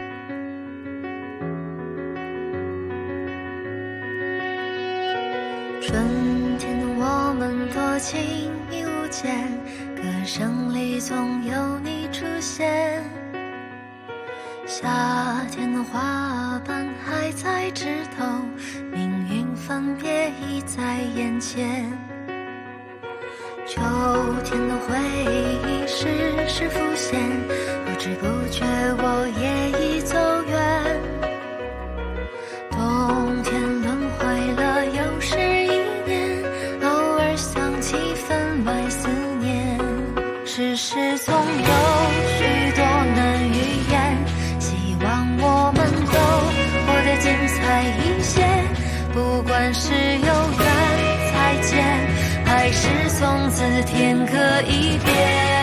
春天的我们多情迷无间，歌声里总有你出现。夏天的花瓣还在枝头，命运分别已在眼前。秋天的回忆时时浮现，不知不觉我也已走远。冬天轮回了又是一年，偶尔想起分外思念。世事总有许多难预言，希望我们都活得精彩一些。不管是有缘再见，还是从此天各一边，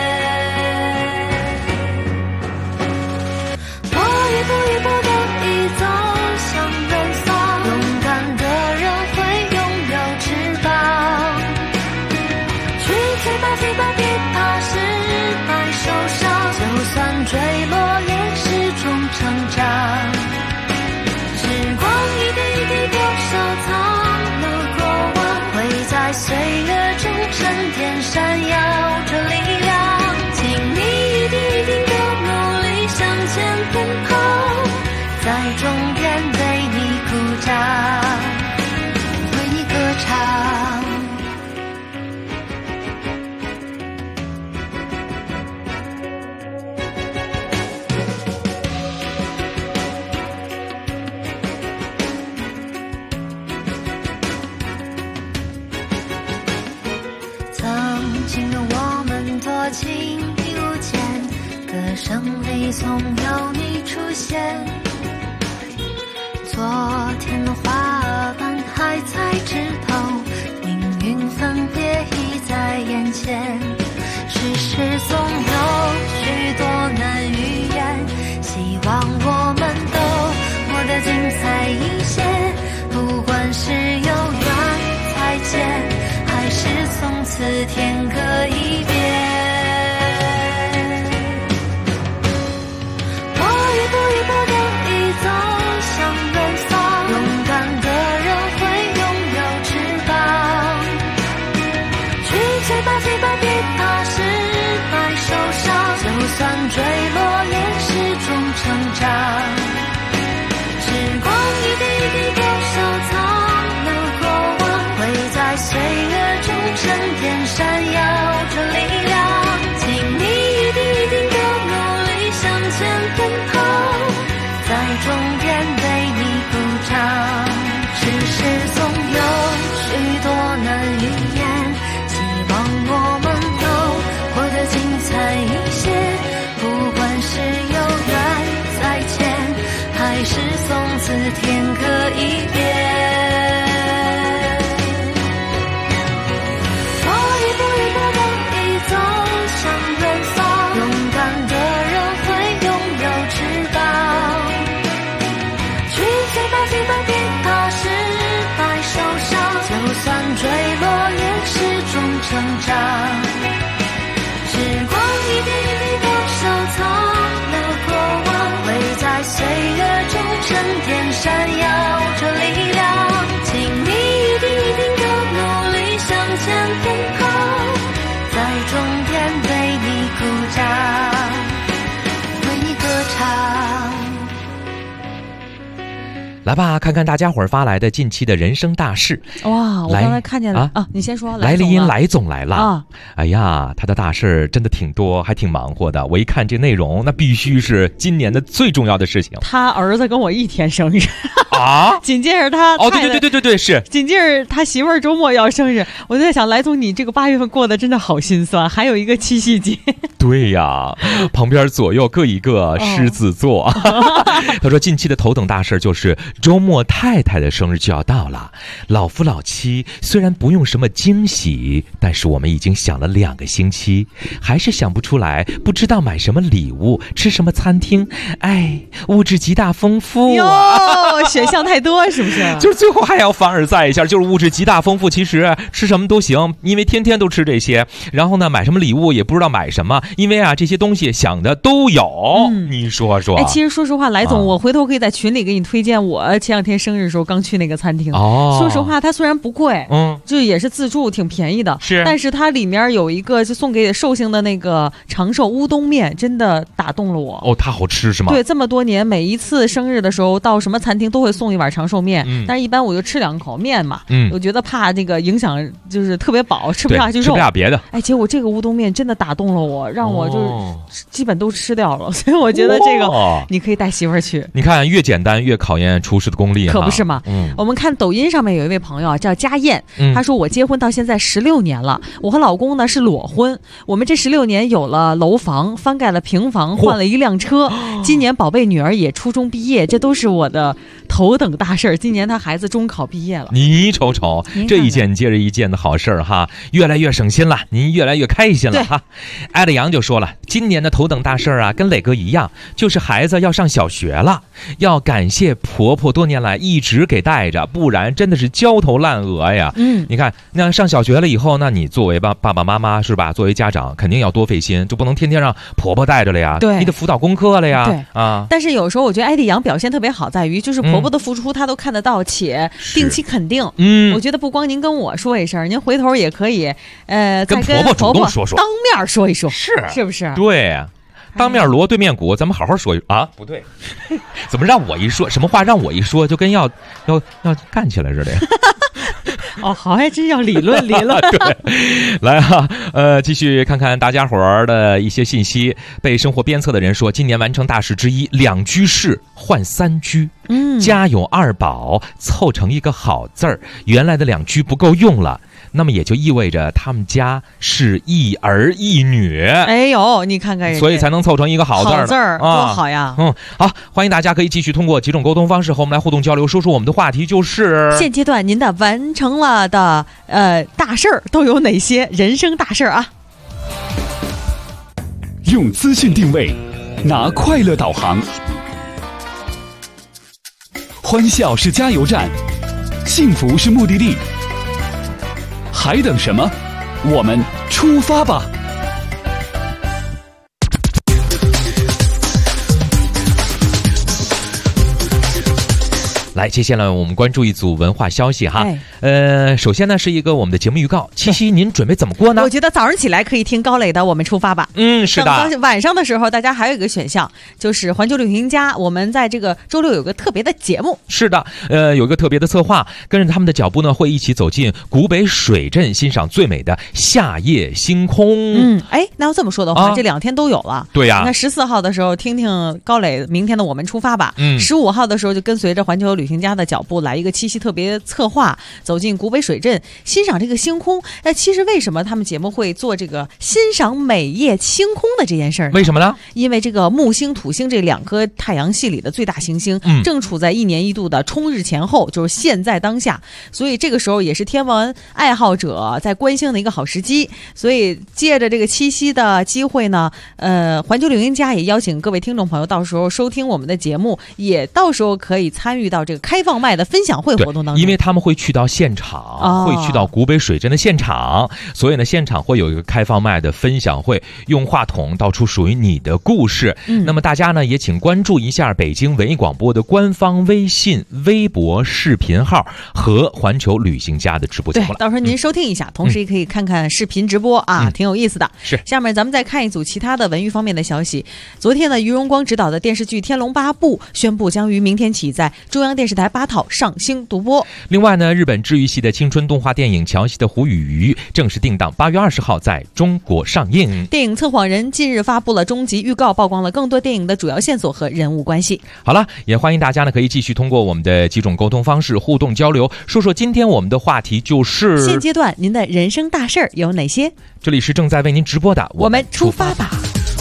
我一步一步地已走向远方，勇敢的人会拥有翅膀，去飞吧飞吧，别怕失败受伤，就算坠落也是种成长。时光一点一滴地收藏了过往，会在岁月中沉淀闪耀着力量，请你一定一定的努力向前奔跑，在终点为你鼓掌，为你歌唱。曾经的我们多情亦无间，歌声里总有你出现。 昨天的花瓣还在枝头，命运分别已在眼前。世事总有许多难预言，希望我们都活得精彩一些。不管是有缘再见，还是从此天各一边。坠落也是种成长，时光一滴一滴都收藏了过往，会在岁月中沉淀闪耀着力量。请你一定一定都努力向前奔跑，在终点为你鼓掌。世事总有许多难预言，希望我们都活得精彩一些。还是从此天各一边，我一步一步地地走向远方，勇敢的人会拥有翅膀，去最高最高跌倒失败受伤，就算坠落也是种成长。时光一点一滴都收藏了过往，会在岁月中沉淀闪耀着力量。请你一定一定都努力向前奔跑，在终点为你鼓掌，为你歌唱。 来吧，看看大家伙儿发来的近期的人生大事。 哇，我刚才看见了啊！你先说。 来丽音来总来了啊！ 哎呀，他的大事真的挺多，还挺忙活的。我一看这内容，那必须是今年的最重要的事情。 他儿子跟我一天生日啊！ 紧接着他对，是紧接着他媳妇儿周末要生日。我就在想，来总，你这个8月份过得真的好心酸，还有一个七夕节。 对呀，旁边左右各一个狮子座。他说近期的头等大事就是周末太太的生日就要到了，老夫老妻虽然不用什么惊喜，但是我们已经想了2个星期，还是想不出来，不知道买什么礼物，吃什么餐厅。哎，物质极大丰富哟，选项太多是不是？ 就是最后还要凡尔赛一下，就是物质极大丰富，其实吃什么都行，因为天天都吃这些。然后呢，买什么礼物也不知道买什么，因为这些东西想的都有。你说说。 其实说实话，来总，我回头可以在群里给你推荐我前2天生日的时候刚去那个餐厅。说实话，它虽然不贵，就也是自助，挺便宜的。 是， 但是它里面有一个就送给寿星的那个长寿乌冬面，真的打动了我。 它好吃是吗？ 对，这么多年每一次生日的时候到什么餐厅都会送一碗长寿面，但是一般我就吃2口面嘛，我觉得怕这个影响，就是特别饱，吃不下去肉， 吃不下别的。 结果这个乌冬面真的打动了我，让我就是基本都吃掉了，所以我觉得这个你可以带媳妇儿去。 你看，越简单越考验厨师的功力， 可不是吗？我们看抖音上面有一位朋友叫佳燕，她说我结婚到现在16年了，我和老公呢是裸婚，我们这16年有了楼房，翻盖了平房，换了一辆车，今年宝贝女儿也初中毕业，这都是我的头等大事儿。今年他孩子中考毕业了， 你瞅瞅，这一件接着一件的好事儿哈，越来越省心了，您越来越开心了哈。艾德阳就说了，今年的头等大事儿跟磊哥一样，就是孩子要上小学了，要感谢婆婆多年来一直给带着，不然真的是焦头烂额呀。你看那上小学了以后，那你作为爸爸妈妈是吧，作为家长肯定要多费心，就不能天天让婆婆带着了呀。 对， 你得辅导功课了呀。 对啊，但是有时候我觉得艾迪杨表现特别好，在于就是婆婆的付出她都看得到，且定期肯定。我觉得不光您跟我说一声，您回头也可以再跟婆婆主动说说， 当面说一说，是不是？ 对。当面锣对面鼓，咱们好好说啊！不对，怎么让我一说什么话，让我一说就跟要干起来似的呀？ 好，还真要理论。 对，来继续看看大家伙儿的一些信息。被生活鞭策的人说，今年完成大事之一，2居室换3居。家有2宝，凑成一个好字儿。原来的2居不够用了。 那么也就意味着他们家是一儿一女。 哎呦，你看看人家， 所以才能凑成一个好字儿。 好字儿多好呀！ 好，欢迎大家可以继续通过几种沟通方式和我们来互动交流，说说我们的话题就是现阶段您的完成了的大事儿都有哪些人生大事儿啊？ 用资讯定位，拿快乐导航，欢笑是加油站，幸福是目的地，还等什么？我们出发吧！ 来，接下来我们关注一组文化消息哈。首先呢是一个我们的节目预告。七夕您准备怎么过呢？ 我觉得早上起来可以听高磊的《我们出发吧》。 是的。 等到晚上的时候，大家还有一个选项，就是环球旅行家。我们在这个周六有个特别的节目。 是的，有一个特别的策划，跟着他们的脚步呢，会一起走进古北水镇，欣赏最美的夏夜星空。 那要这么说的话，这2天都有了。 对呀。 那14号的时候听听高磊明天的《我们出发吧》。15号的时候就跟随着环球旅行家的脚步来一个七夕特别策划，走进古北水镇欣赏这个星空。其实为什么他们节目会做这个欣赏美夜星空的这件事儿？ 为什么呢？ 因为这个木星土星这2颗太阳系里的最大行星正处在1年1度的冲日前后，就是现在当下，所以这个时候也是天文爱好者在观星的一个好时机。所以借着这个七夕的机会呢，环球旅行家也邀请各位听众朋友到时候收听我们的节目，也到时候可以参与到这个开放麦的分享会活动当中。 因为他们会去到现场，会去到古北水镇的现场，所以呢现场会有一个开放麦的分享会，用话筒道出属于你的故事。那么大家呢也请关注一下北京文艺广播的官方微信、微博视频号和环球旅行家的直播节目了。 到时候您收听一下，同时也可以看看视频直播挺有意思的。 是。 下面咱们再看一组其他的文娱方面的消息。昨天呢，于荣光执导的电视剧《天龙八部》宣布将于明天起在中央电视台8套上星独播。 另外呢，日本治愈系的青春动画电影《乔西的胡与鱼》正式定档8月20号在中国上映。 电影策划人近日发布了终极预告，曝光了更多电影的主要线索和人物关系。 好了，也欢迎大家呢可以继续通过我们的几种沟通方式互动交流，说说今天我们的话题就是现阶段您的人生大事有哪些？ 这里是正在为您直播的我们出发吧。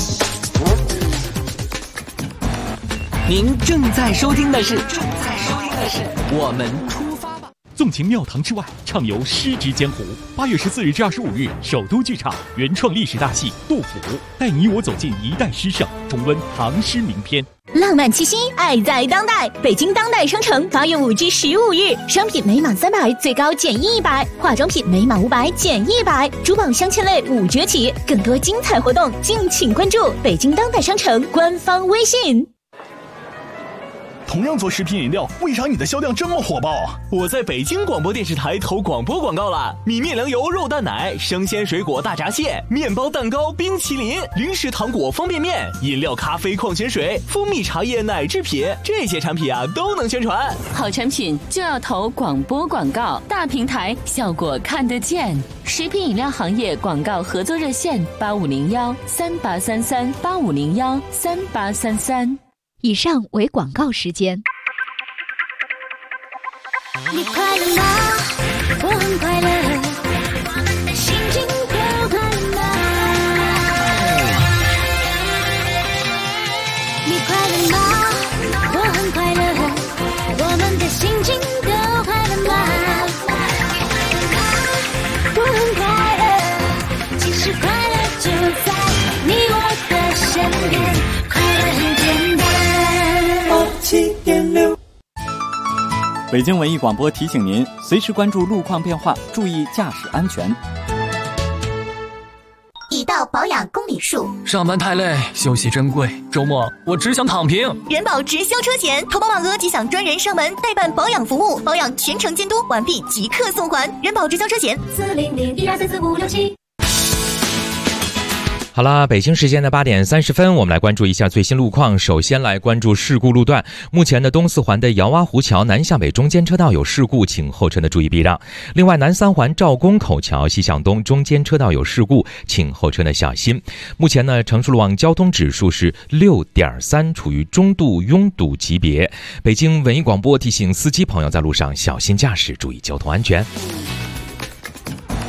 您正在收听的是我们出发吧。纵情庙堂之外，畅游诗之江湖。8月14日至25日，首都剧场原创历史大戏《杜甫》，带你我走进一代诗圣，重温唐诗名篇。 浪漫气息，爱在当代。北京当代商城8月5至15日，商品每满300最高减100，化妆品每满500减100，珠宝镶嵌类5折起。更多精彩活动，敬请关注北京当代商城官方微信。 同样做食品饮料，为啥你的销量这么火爆啊？ 我在北京广播电视台投广播广告了，米面粮油肉蛋奶、生鲜水果大闸蟹、面包蛋糕、冰淇淋、零食糖果方便面、饮料咖啡矿泉水、蜂蜜茶叶奶制品，这些产品都能宣传。 好产品就要投广播广告，大平台效果看得见。食品饮料行业广告合作热线8501-3833-8501-3833。 以上为广告时间。 你快乐吗？我很快乐，心情都快乐吗？你快乐吗？我很快乐，我们的心情都快乐吗？我很快乐，其实快乐就在你我的身边，快乐很简单。7.6 北京文艺广播提醒您，随时关注路况变化，注意驾驶安全。 已到保养公里数， 上班太累，休息珍贵，周末我只想躺平。 人保直销车险，投保满额即享专人上门代办保养服务，保养全程监督，完毕即刻送还。人保直销车险40012344567。 好了，北京时间的8点30分，我们来关注一下最新路况。首先来关注事故路段，目前的东四环的姚洼湖桥南向北中间车道有事故，请后车的注意避让。另外，南三环赵公口桥西向东中间车道有事故，请后车的小心。目前呢，城市路网交通指数是6.3，处于中度拥堵级别。北京文艺广播提醒司机朋友在路上小心驾驶，注意交通安全。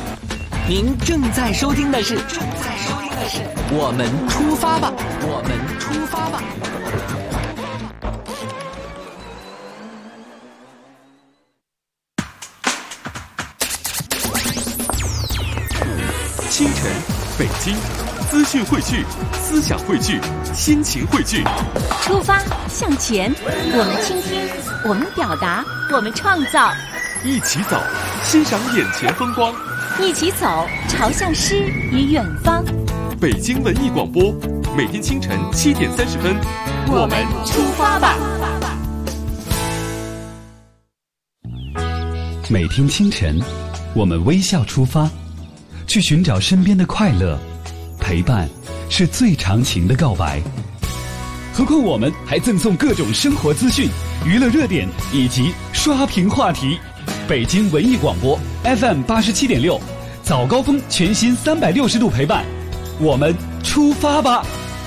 您正在收听的是我们出发吧，我们出发吧。 清晨，北京，资讯汇聚，思想汇聚，心情汇聚。 出发，向前，我们倾听，我们表达，我们创造。 一起走，欣赏眼前风光。 一起走，朝向诗与远方。 北京文艺广播，每天清晨7点30分， 我们出发吧。 每天清晨，我们微笑出发，去寻找身边的快乐。陪伴是最长情的告白。何况我们还赠送各种生活资讯、娱乐热点以及刷屏话题。北京文艺广播 FM 87.6，早高峰全新360度陪伴，我们出发吧。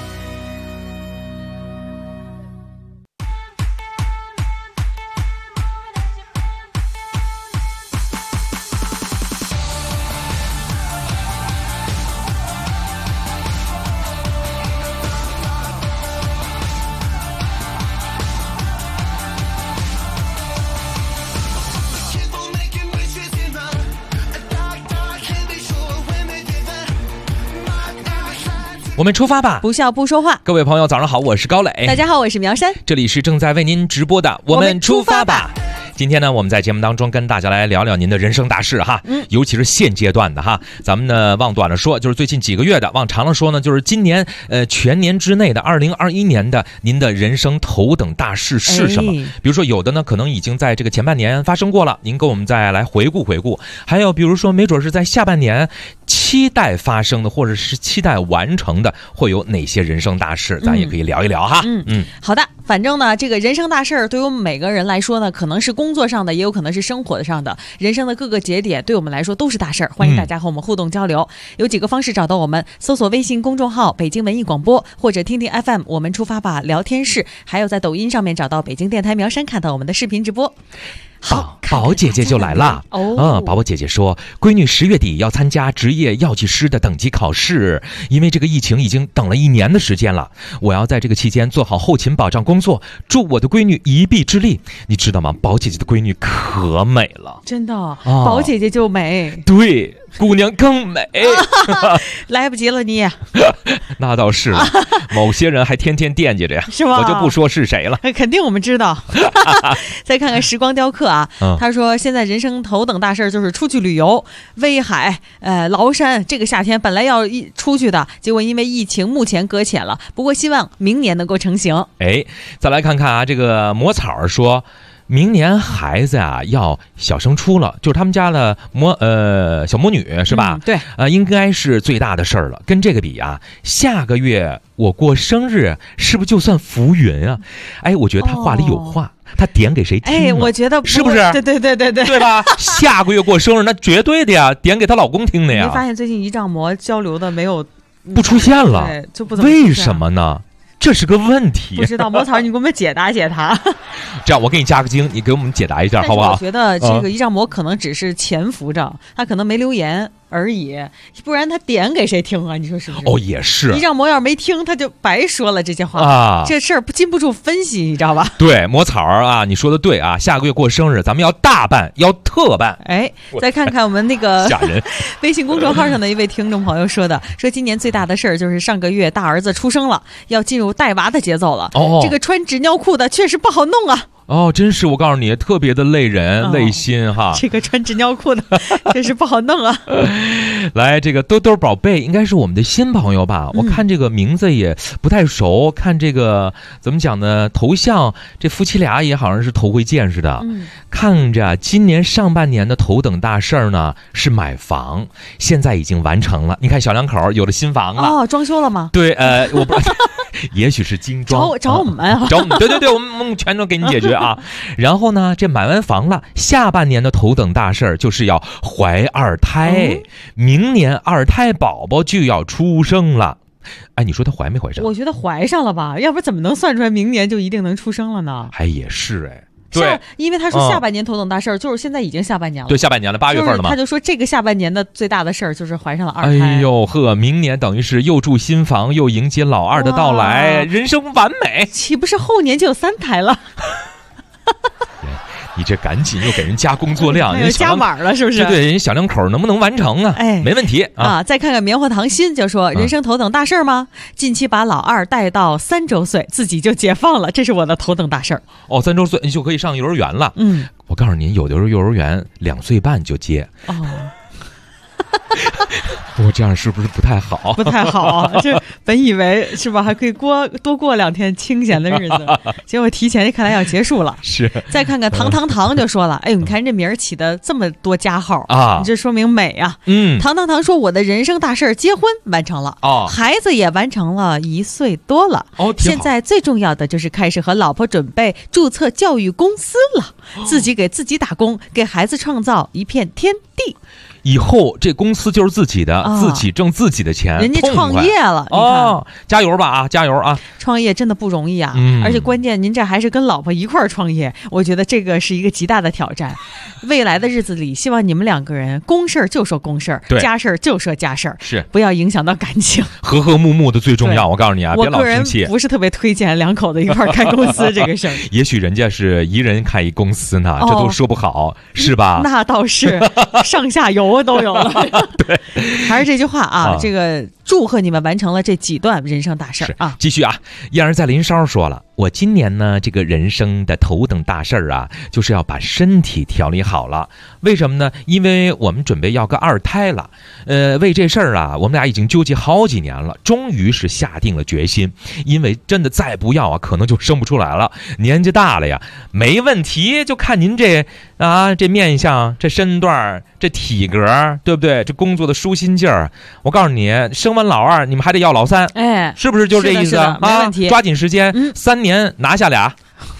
我们出发吧， 不笑不说话。 各位朋友早上好，我是高磊。 大家好，我是苗山。 这里是正在为您直播的我们出发吧。今天呢，我们在节目当中跟大家来聊聊您的人生大事哈，尤其是现阶段的哈。咱们呢往短了说，就是最近几个月的；往长了说呢，就是今年全年之内的2021年的您的人生头等大事是什么？比如说有的呢可能已经在这个前半年发生过了，您跟我们再来回顾回顾；还有比如说没准是在下半年期待发生的，或者是期待完成的，会有哪些人生大事，咱也可以聊一聊哈。 好的，反正呢，这个人生大事对于我们每个人来说呢，可能是工作上的，也有可能是生活上的，人生的各个节点对我们来说都是大事儿。欢迎大家和我们互动交流，有几个方式找到我们：搜索微信公众号北京文艺广播，或者听听 FM 我们出发吧聊天室，还有在抖音上面找到北京电台苗山，看到我们的视频直播。 宝姐姐就来了宝姐姐说，闺女10月底要参加职业药剂师的等级考试，因为这个疫情已经等了1年的时间了，我要在这个期间做好后勤保障工作，助我的闺女一臂之力。你知道吗？宝姐姐的闺女可美了， 真的，宝姐姐就美， 对，姑娘更美来不及了你那倒是某些人还天天惦记着呀， 是吗？ 我就不说是谁了， 肯定我们知道再看看时光雕刻啊，他说现在人生头等大事就是出去旅游，威海崂山，这个夏天本来要出去的，结果因为疫情目前搁浅了，不过希望明年能够成行。 再来看看啊，这个魔草说明年孩子啊要小升初了，就是他们家的小魔女是吧？ 对， 应该是最大的事儿了。跟这个比啊，下个月我过生日是不是就算浮云啊？我觉得他话里有话，他点给谁听？ 我觉得是不是？对吧？下个月过生日那绝对的呀，点给她老公听的呀。 你发现最近胰脏膜交流的没有不出现了， 对，就不怎么出现。 为什么呢？这是个问题， 不知道魔草，你给我们解答解答。 这样，我给你加个精，你给我们解答一下，好不好？ 我觉得这个胰脏膜可能只是潜伏着，他可能没留言而已，不然他点给谁听啊？你说是不是？ 也是。 胰脏膜要是没听，他就白说了这些话这事儿禁不住分析，你知道吧？ 对，魔草啊，你说的对啊，下个月过生日，咱们要大办，要特办。 再看看我们那个吓人微信公众号上的一位听众朋友说的，说今年最大的事儿就是上个月大儿子出生了，要进入带娃的节奏了。这个穿纸尿裤的确实不好弄啊。 真是，我告诉你，特别的累人、累心哈。 这个穿纸尿裤的真是不好弄啊。 来，这个兜兜宝贝应该是我们的新朋友吧？我看这个名字也不太熟，看这个怎么讲呢？头像，这夫妻俩也好像是头回见似的。看着今年上半年的头等大事儿呢是买房，现在已经完成了。你看小两口有了新房了， 装修了吗？ 对，我不知道。也许是精装， 找我们啊， 找我们，对，我们全都给你解决啊。然后呢，这买完房了，下半年的头等大事儿就是要怀2胎，明年2胎宝宝就要出生了。你说他怀没怀上？ 我觉得怀上了吧，要不怎么能算出来明年就一定能出生了呢？ 也是因为他说下半年头等大事儿，就是现在已经下半年了。 对，下半年了，8月份了嘛。 他就说这个下半年的最大的事儿就是怀上了2胎。 哎呦呵，明年等于是又住新房，又迎接老2的到来，人生完美。 岂不是后年就有3胎了？ 你这赶紧又给人加工作量，人加码了是不是？ 对，人小两口能不能完成啊？ 哎， 没问题啊。 再看看棉花糖心就说，人生头等大事吗？近期把老2带到3周岁，自己就解放了，这是我的头等大事。 哦，3周岁你就可以上幼儿园了。我告诉您，有的幼儿园2岁半就接。哦。我这样是不是不太好？ 不太好，这本以为是吧，还可以多过2天清闲的日子，结果提前看来要结束了。 是。 再看看糖就说了，哎呦，你看这名儿起的这么多加号啊， 你这说明美啊。糖说我的人生大事结婚完成了，孩子也完成了，1岁多了。现在最重要的就是开始和老婆准备注册教育公司了，自己给自己打工，给孩子创造一片天地。 以后这公司就是自己的，自己挣自己的钱， 人家创业了，你看， 加油吧啊，加油啊！ 创业真的不容易啊，而且关键您这还是跟老婆一块儿创业，我觉得这个是一个极大的挑战。未来的日子里，希望你们2个人公事就说公事，家事就说家事， 是不要影响到感情， 和和睦睦的最重要。我告诉你啊，别老生气。 我个人不是特别推荐2口子一块儿开公司这个事儿。 也许人家是一人开一公司呢，这都说不好，是吧？ 那倒是，上下游都有了。 对， 还是这句话啊，这个祝贺你们完成了这几段人生大事啊！ 继续啊，燕儿在林梢说了，我今年呢这个人生的头等大事啊，就是要把身体调理好了。为什么呢？因为我们准备要个2胎了，为这事儿啊，我们俩已经纠结好几年了，终于是下定了决心。因为真的再不要啊，可能就生不出来了。年纪大了呀，没问题，就看您这面相、这身段、这体格，对不对？这工作的舒心劲儿，我告诉你，生完老2，你们还得要老3， 哎， 是不是就这意思啊？ 没问题， 抓紧时间，3年拿下俩。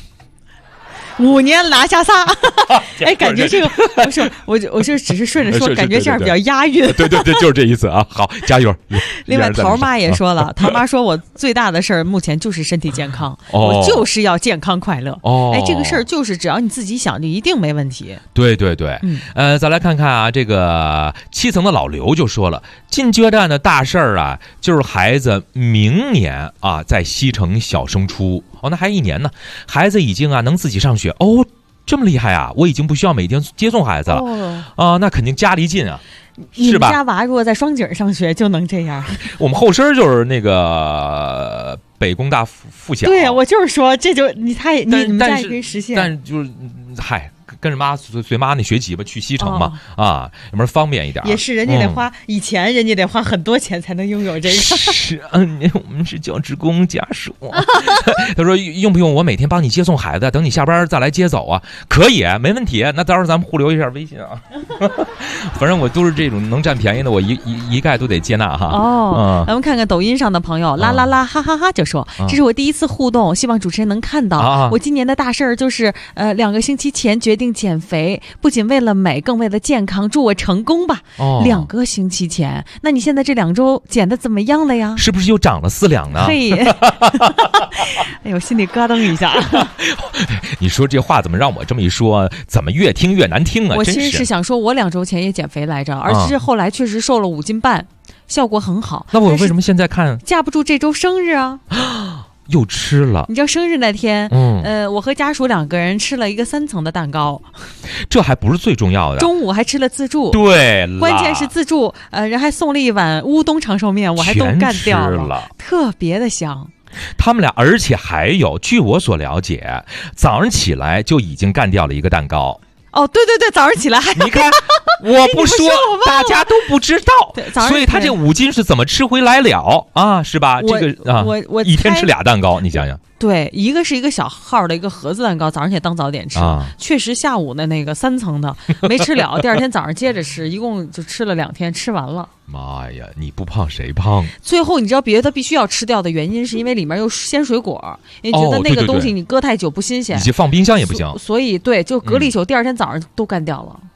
5年拿下仨，哎，感觉这个不是，我就只是顺着说，感觉这样比较押韵。 对，就是这意思啊！好，加油。 另外，桃妈也说了，桃妈说我最大的事儿目前就是身体健康，我就是要健康快乐。哎，这个事儿就是只要你自己想，就一定没问题。 对，再来看看啊，这个7层的老刘就说了，近阶段的大事儿啊，就是孩子明年啊在西城小升初。那还1年呢，孩子已经啊能自己上学哦，这么厉害啊！我已经不需要每天接送孩子了那肯定家离近啊，是吧？ 你们家娃如果在双井上学就能这样。 我们后身就是那个北工大附小。 对，我就是说，这就你们家也可以实现， 但就是跟着妈随妈那学籍吧，去西城嘛，有没有方便一点？ 也是，人家得花以前人家得花很多钱才能拥有这个。 是我们是教职工家属。他说用不用我每天帮你接送孩子，等你下班再来接走啊？可以，没问题。那到时候咱们互留一下微信啊。反正我都是这种能占便宜的，我一概都得接纳哈。 咱们看看抖音上的朋友啦啦啦哈哈哈就说，这是我第一次互动，希望主持人能看到。我今年的大事儿就是2个星期前决定减肥，不仅为了美，更为了健康，祝我成功吧。2个星期前，那你现在这2周减的怎么样了呀？ 是不是又长了4两呢？ 嘿，哎呦，心里咯噔一下。 你说这话怎么让我这么一说，怎么越听越难听啊？ 我其实是想说，我2周前也减肥来着，而是后来确实瘦了5斤半，效果很好。 那我为什么现在看架不住这周生日啊？ 又吃了。 你知道生日那天，我和家属2个人吃了一个3层的蛋糕， 这还不是最重要的。 中午还吃了自助， 对， 关键是自助，人还送了一碗乌冬长寿面，我还都干掉了，特别的香。 他们俩，而且还有，据我所了解，早上起来就已经干掉了一个蛋糕。 哦，对，早上起来还你看，我不说，大家都不知道，所以他这5斤是怎么吃回来了啊？是吧？这个啊，我一天吃2蛋糕，你想想。 对，一个是一个小号的一个盒子蛋糕，早上起来当早点吃，确实下午的那个3层的没吃了，第2天早上接着吃，一共就吃了2天，吃完了。 妈呀，你不胖谁胖？ 最后你知道别的必须要吃掉的原因，是因为里面有鲜水果，因为觉得那个东西你搁太久不新鲜， 以及放冰箱也不行， 所以对，就隔了1宿，第2天早上都干掉了。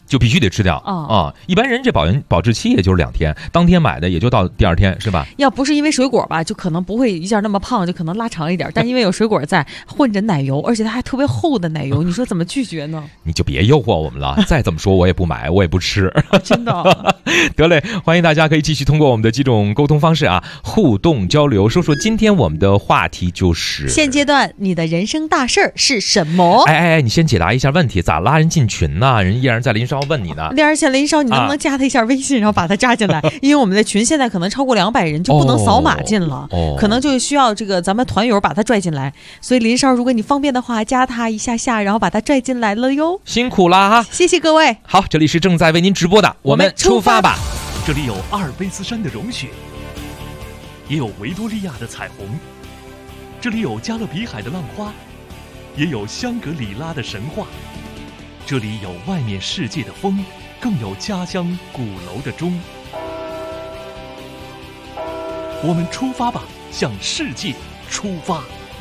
就必须得吃掉一般人这保质期也就是2天，当天买的也就到第2天，是吧？ 要不是因为水果吧，就可能不会一下那么胖，就可能拉长一点。但因为有水果在，混着奶油，而且它还特别厚的奶油，你说怎么拒绝呢？ 你就别诱惑我们了，再怎么说我也不买，我也不吃。 真的。 得嘞，欢迎大家可以继续通过我们的几种沟通方式互动交流，说说今天我们的话题就是现阶段你的人生大事是什么？ 你先解答一下问题，咋拉人进群呢？人依然在林少问你呢。 而且林少，你能不能加他一下微信，然后把他加进来？因为我们的群现在可能超过200人，就不能扫码进了，可能就需要这个咱们团友把他拽进来。所以林少，如果你方便的话，加他一下，然后把他拽进来了哟。 辛苦了哈， 谢谢各位。 好，这里是正在为您直播的，我们出发吧。 这里有阿尔卑斯山的融雪，也有维多利亚的彩虹，这里有加勒比海的浪花，也有香格里拉的神话。这里有外面世界的风，更有家乡鼓楼的钟。我们出发吧，向世界出发。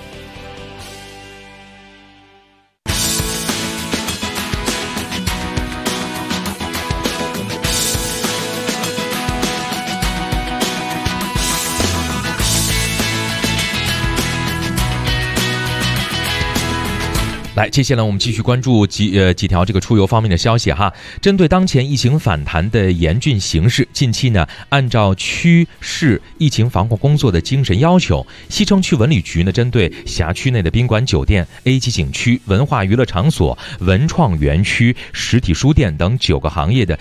来，接下来我们继续关注几条这个出游方面的消息哈。针对当前疫情反弹的严峻形势，近期呢，按照区市疫情防控工作的精神要求，西城区文旅局呢，针对辖区内的宾馆、酒店、A 级景区、文化娱乐场所、文创园区、实体书店等9个行业的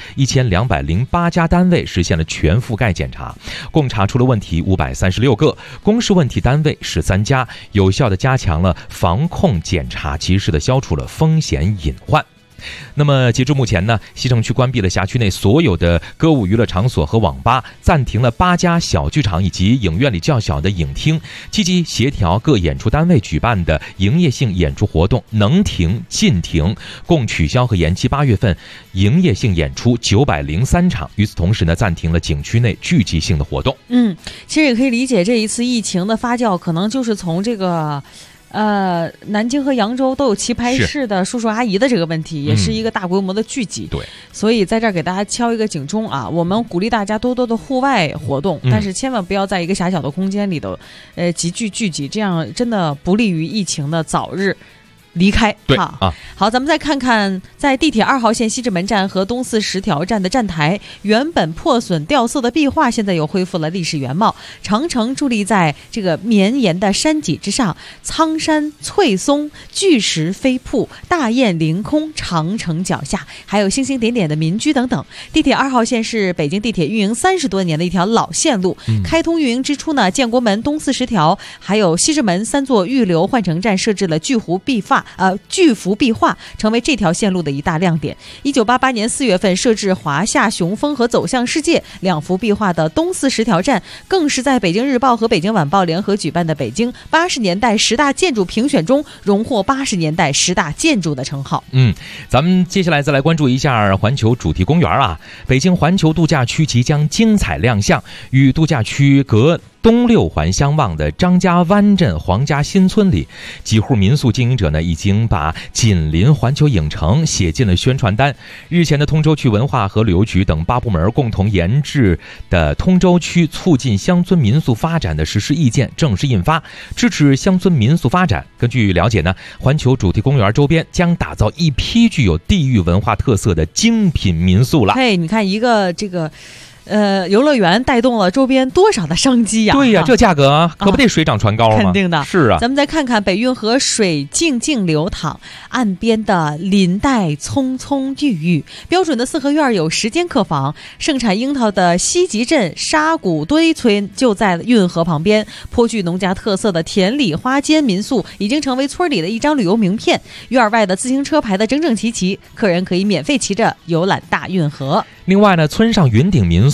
1208家单位实现了全覆盖检查，共查出了问题536个，公示问题单位13家，有效地加强了防控检查，及时的消除了风险隐患。那么截至目前呢，西城区关闭了辖区内所有的歌舞娱乐场所和网吧，暂停了8家小剧场以及影院里较小的影厅，积极协调各演出单位举办的营业性演出活动能停尽停，共取消和延期8月份营业性演出903场。与此同时呢，暂停了景区内聚集性的活动。 其实也可以理解，这一次疫情的发酵可能就是从这个南京和扬州都有棋牌室的叔叔阿姨的这个问题，也是一个大规模的聚集。 对， 所以在这儿给大家敲一个警钟啊！我们鼓励大家多多的户外活动，但是千万不要在一个狭小的空间里头，集聚，这样真的不利于疫情的早日离开。 对好，咱们再看看，在地铁2号线西直门站和东四十条站的站台，原本破损掉色的壁画现在又恢复了历史原貌。长城伫立在这个绵延的山脊之上，苍山翠松，巨石飞瀑，大雁凌空，长城脚下还有星星点点的民居等等。地铁2号线是北京地铁运营30多年的一条老线路，开通运营之初呢，建国门、东四十条还有西直门3座预留换乘站设置了巨幅壁画，成为这条线路的一大亮点。1988年4月份设置华夏雄风和走向世界2幅壁画的东四十条站，更是在北京日报和北京晚报联合举办的北京80年代10大建筑评选中荣获80年代10大建筑的称号。 咱们接下来再来关注一下环球主题公园啊。北京环球度假区即将精彩亮相，与度假区隔东6环相望的张家湾镇皇家新村里，几户民宿经营者呢，已经把紧邻环球影城写进了宣传单。日前的通州区文化和旅游局等8部门共同研制的通州区促进乡村民宿发展的实施意见正式印发，支持乡村民宿发展。根据了解呢，环球主题公园周边将打造一批具有地域文化特色的精品民宿了。 你看一个这个游乐园带动了周边多少的商机呀？ 对呀，这价格可不得水涨船高吗？ 肯定的。 是啊， 咱们再看看北运河水静静流淌，岸边的林带葱葱郁郁。标准的4合院有10间客房。盛产樱桃的西集镇沙谷堆村就在运河旁边，颇具农家特色的田里花间民宿已经成为村里的一张旅游名片。院外的自行车排得整整齐齐，客人可以免费骑着游览大运河。 另外呢，村上云顶民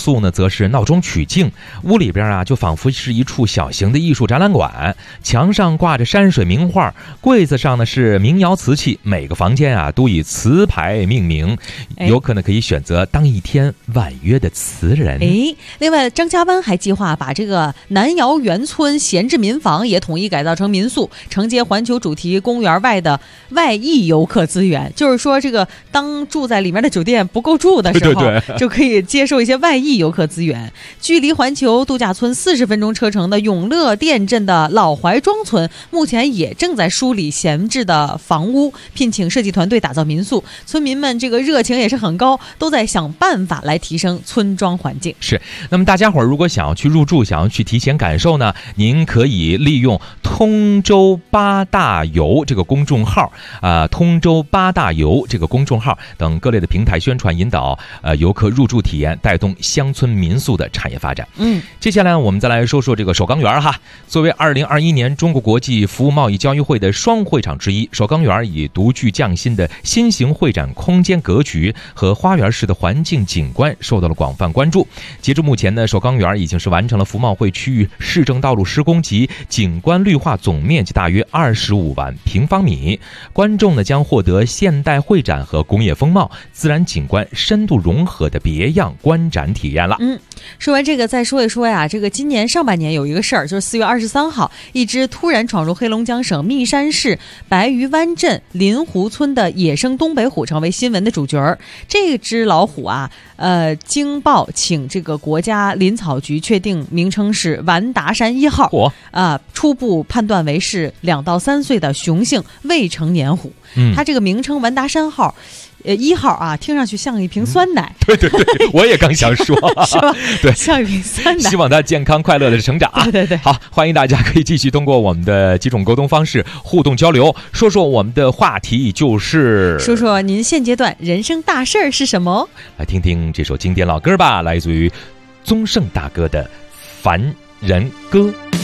宿呢，则是闹中取静，屋里边啊就仿佛是一处小型的艺术展览馆，墙上挂着山水名画，柜子上呢是民谣瓷器，每个房间啊都以词牌命名，游客呢可以选择当一天婉约的词人。 另外张家湾还计划把这个南窑园村闲置民房也统一改造成民宿，承接环球主题公园外的外溢游客资源。就是说这个当住在里面的酒店不够住的时候，就可以接受一些外溢游客资源。距离环球度假村40分钟车程的永乐店镇的老怀庄村，目前也正在梳理闲置的房屋，聘请设计团队打造民宿。村民们这个热情也是很高，都在想办法来提升村庄环境。 是，那么大家伙儿如果想要去入住，想要去提前感受呢，您可以利用通州八大游这个公众号通州八大游这个公众号等各类的平台宣传引导游客入住体验，带动乡村民宿的产业发展。接下来我们再来说说这个首钢园哈。作为2021年中国国际服务贸易交易会的双会场之一，首钢园以独具匠心的新型会展空间格局和花园式的环境景观受到了广泛关注。截至目前呢，首钢园已经是完成了服贸会区域市政道路施工及景观绿化总面积大约25万平方米，观众呢将获得现代会展和工业风貌、自然景观深度融合的别样观展体验了。 说完这个再说一说呀，这个今年上半年有一个事儿，就是4月23号，一只突然闯入黑龙江省密山市白鱼湾镇临湖村的野生东北虎成为新闻的主角。这只老虎啊，经报请这个国家林草局确定名称是完达山1号，初步判断为是2到3岁的雄性未成年虎。它这个名称完达山号1号啊，听上去像一瓶酸奶。 对，我也刚想说是吧？ 对， 像一瓶酸奶。 希望它健康快乐的成长。 对。 好，欢迎大家可以继续通过我们的几种沟通方式互动交流，说说我们的话题就是说说您现阶段人生大事儿是什么？ 来听听这首经典老歌吧，来自于宗盛大哥的《凡人歌》。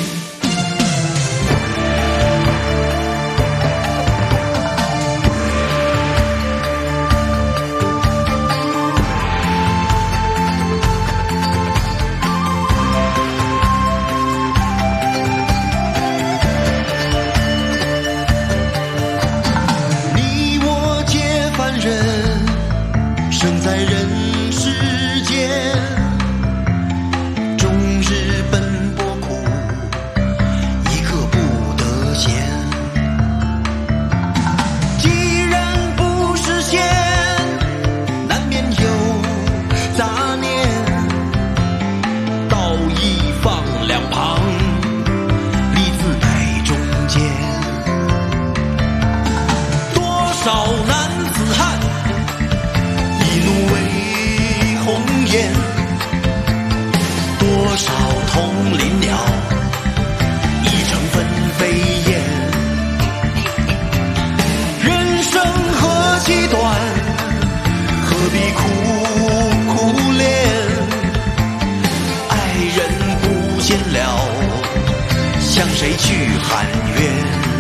向谁去喊冤？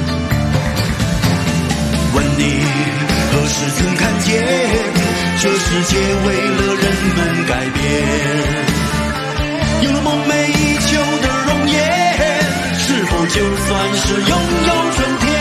问你何时曾看见这世界为了人们改变？有了梦寐以求的容颜，是否就算是拥有春天？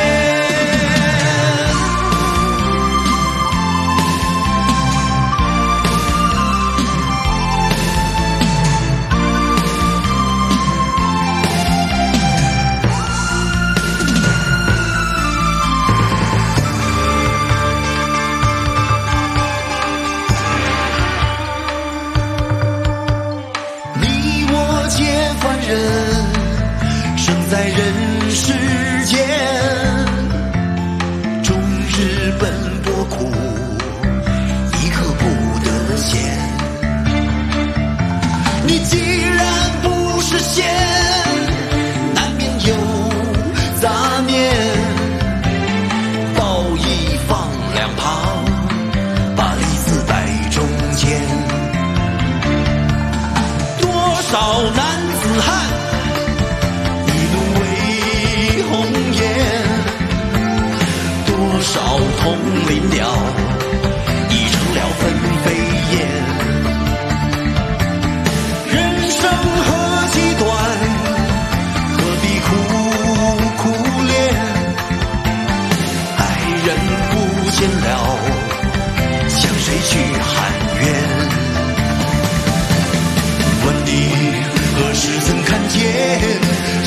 在人世间，终日奔波苦，一刻不得闲。你既然不是仙，难免有杂念，道义放两旁，把利字摆中间。多少男子汉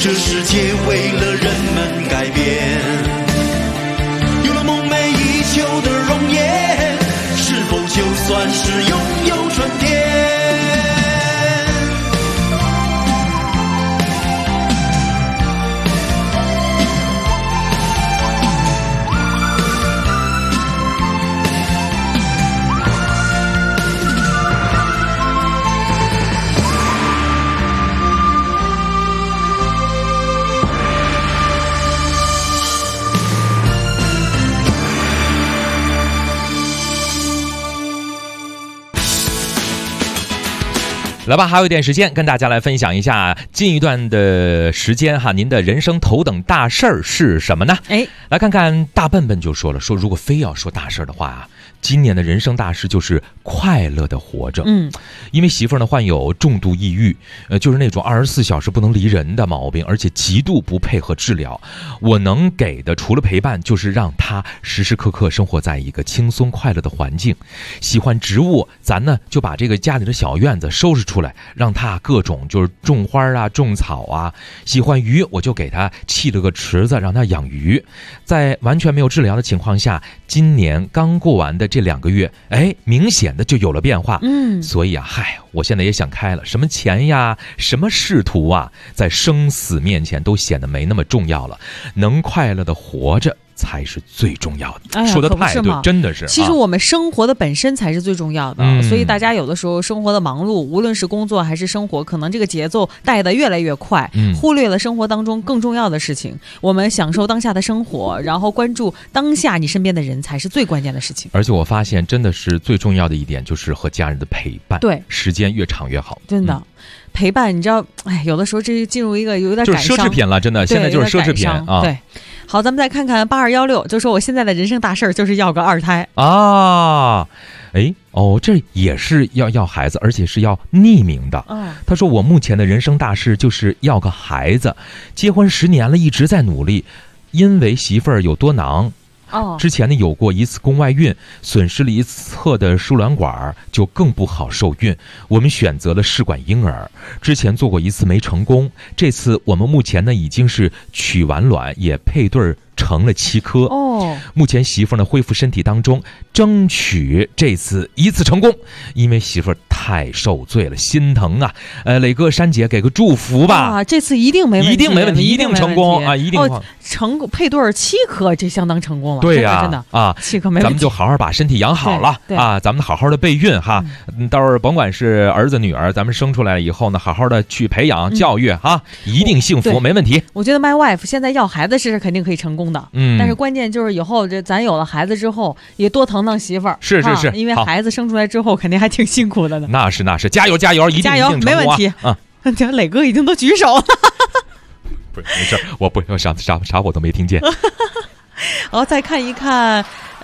这世界为了人们改变，有了梦寐以求的容颜，是否就算是拥有春天？ 来吧，还有一点时间，跟大家来分享一下近一段的时间哈，您的人生头等大事儿是什么呢？来看看大笨笨就说了，说如果非要说大事的话啊，今年的人生大事就是快乐的活着。因为媳妇儿呢患有重度抑郁，就是那种24小时不能离人的毛病，而且极度不配合治疗。我能给的除了陪伴，就是让她时时刻刻生活在一个轻松快乐的环境。喜欢植物，咱呢就把这个家里的小院子收拾出来，让她各种就是种花啊、种草啊。喜欢鱼，我就给她砌了个池子，让她养鱼。在完全没有治疗的情况下，今年刚过完的这2个月，明显的就有了变化。所以啊，我现在也想开了，什么钱呀，什么仕途啊，在生死面前都显得没那么重要了，能快乐的活着才是最重要的。说的太对，真的是。 其实我们生活的本身才是最重要的，所以大家有的时候生活的忙碌，无论是工作还是生活，可能这个节奏带得越来越快，忽略了生活当中更重要的事情。我们享受当下的生活，然后关注当下你身边的人，才是最关键的事情。 而且我发现真的是最重要的一点，就是和家人的陪伴， 对， 时间越长越好。 真的。陪伴，你知道，有的时候这进入一个有点就是奢侈品了，真的，现在就是奢侈品啊。 对，好，咱们再看看8216，就说我现在的人生大事儿就是要个2胎啊。这也是要孩子，而且是要匿名的。他说我目前的人生大事就是要个孩子，结婚10年了，一直在努力，因为媳妇儿有多囊。之前呢有过一次宫外孕，损失了一侧的输卵管，就更不好受孕。我们选择了试管婴儿，之前做过一次没成功，这次我们目前呢已经是取完卵，也配对成了7颗。目前媳妇呢恢复身体当中，争取这次一次成功。因为媳妇太受罪了，心疼啊！磊哥、珊姐给个祝福吧。 这次一定没问题， 一定没问题，一定成功啊！一定配对7颗，这相当成功了。 对呀， 真的啊 ，7颗没问题。 咱们就好好把身体养好了啊！咱们好好的备孕哈。到时候甭管是儿子女儿，咱们生出来了以后呢，好好的去培养教育哈，一定幸福，没问题。 我觉得 my wife 现在要孩子是肯定可以成功的，但是关键就是以后咱有了孩子之后，也多疼疼媳妇儿。 是， 因为孩子生出来之后肯定还挺辛苦的呢。 那是，加油，一定加油，没问题啊！磊哥已经都举手了。 不是，没事，我不啥我都没听见。 然后再看一看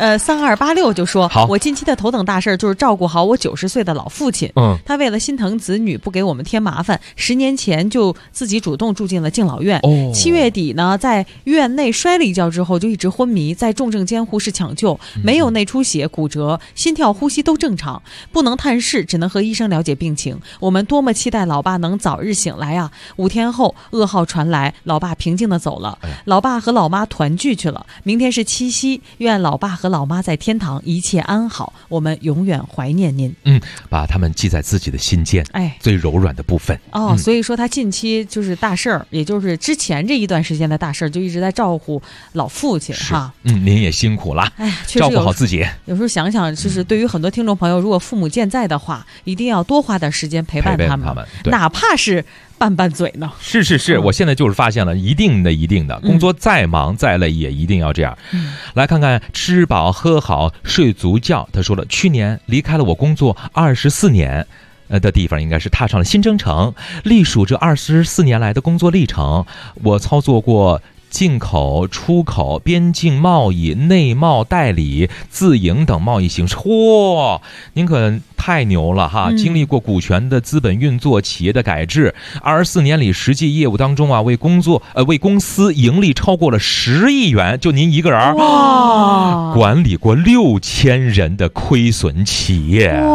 ，3286就说，我近期的头等大事就是照顾好我90岁的老父亲。他为了心疼子女，不给我们添麻烦，10年前就自己主动住进了敬老院。7月底呢，在院内摔了一跤之后，就一直昏迷，在重症监护室抢救，没有内出血、骨折，心跳、呼吸都正常，不能探视，只能和医生了解病情。我们多么期待老爸能早日醒来啊！5天后，噩耗传来，老爸平静地走了。老爸和老妈团聚去了。明天是7夕，愿老爸和老妈在天堂一切安好，我们永远怀念您。 把他们记在自己的心间，最柔软的部分。 所以说他近期就是大事儿，也就是之前这一段时间的大事儿，就一直在照顾老父亲哈。 您也辛苦了，照顾好自己。 有时候想想，就是对于很多听众朋友，如果父母健在的话，一定要多花点时间陪伴他们，哪怕是拌嘴呢。 是，我现在就是发现了，一定的，工作再忙再累也一定要这样。来看看吃饱喝好睡足觉，他说了，去年离开了我工作24年的地方，应该是踏上了新征程。隶属这24年来的工作历程，我操作过进口、出口、边境贸易、内贸代理、自营等贸易形式。您可太牛了哈！经历过股权的资本运作、企业的改制，24年里实际业务当中啊，为公司盈利超过了10亿元，就您一个人管理过6000人的亏损企业。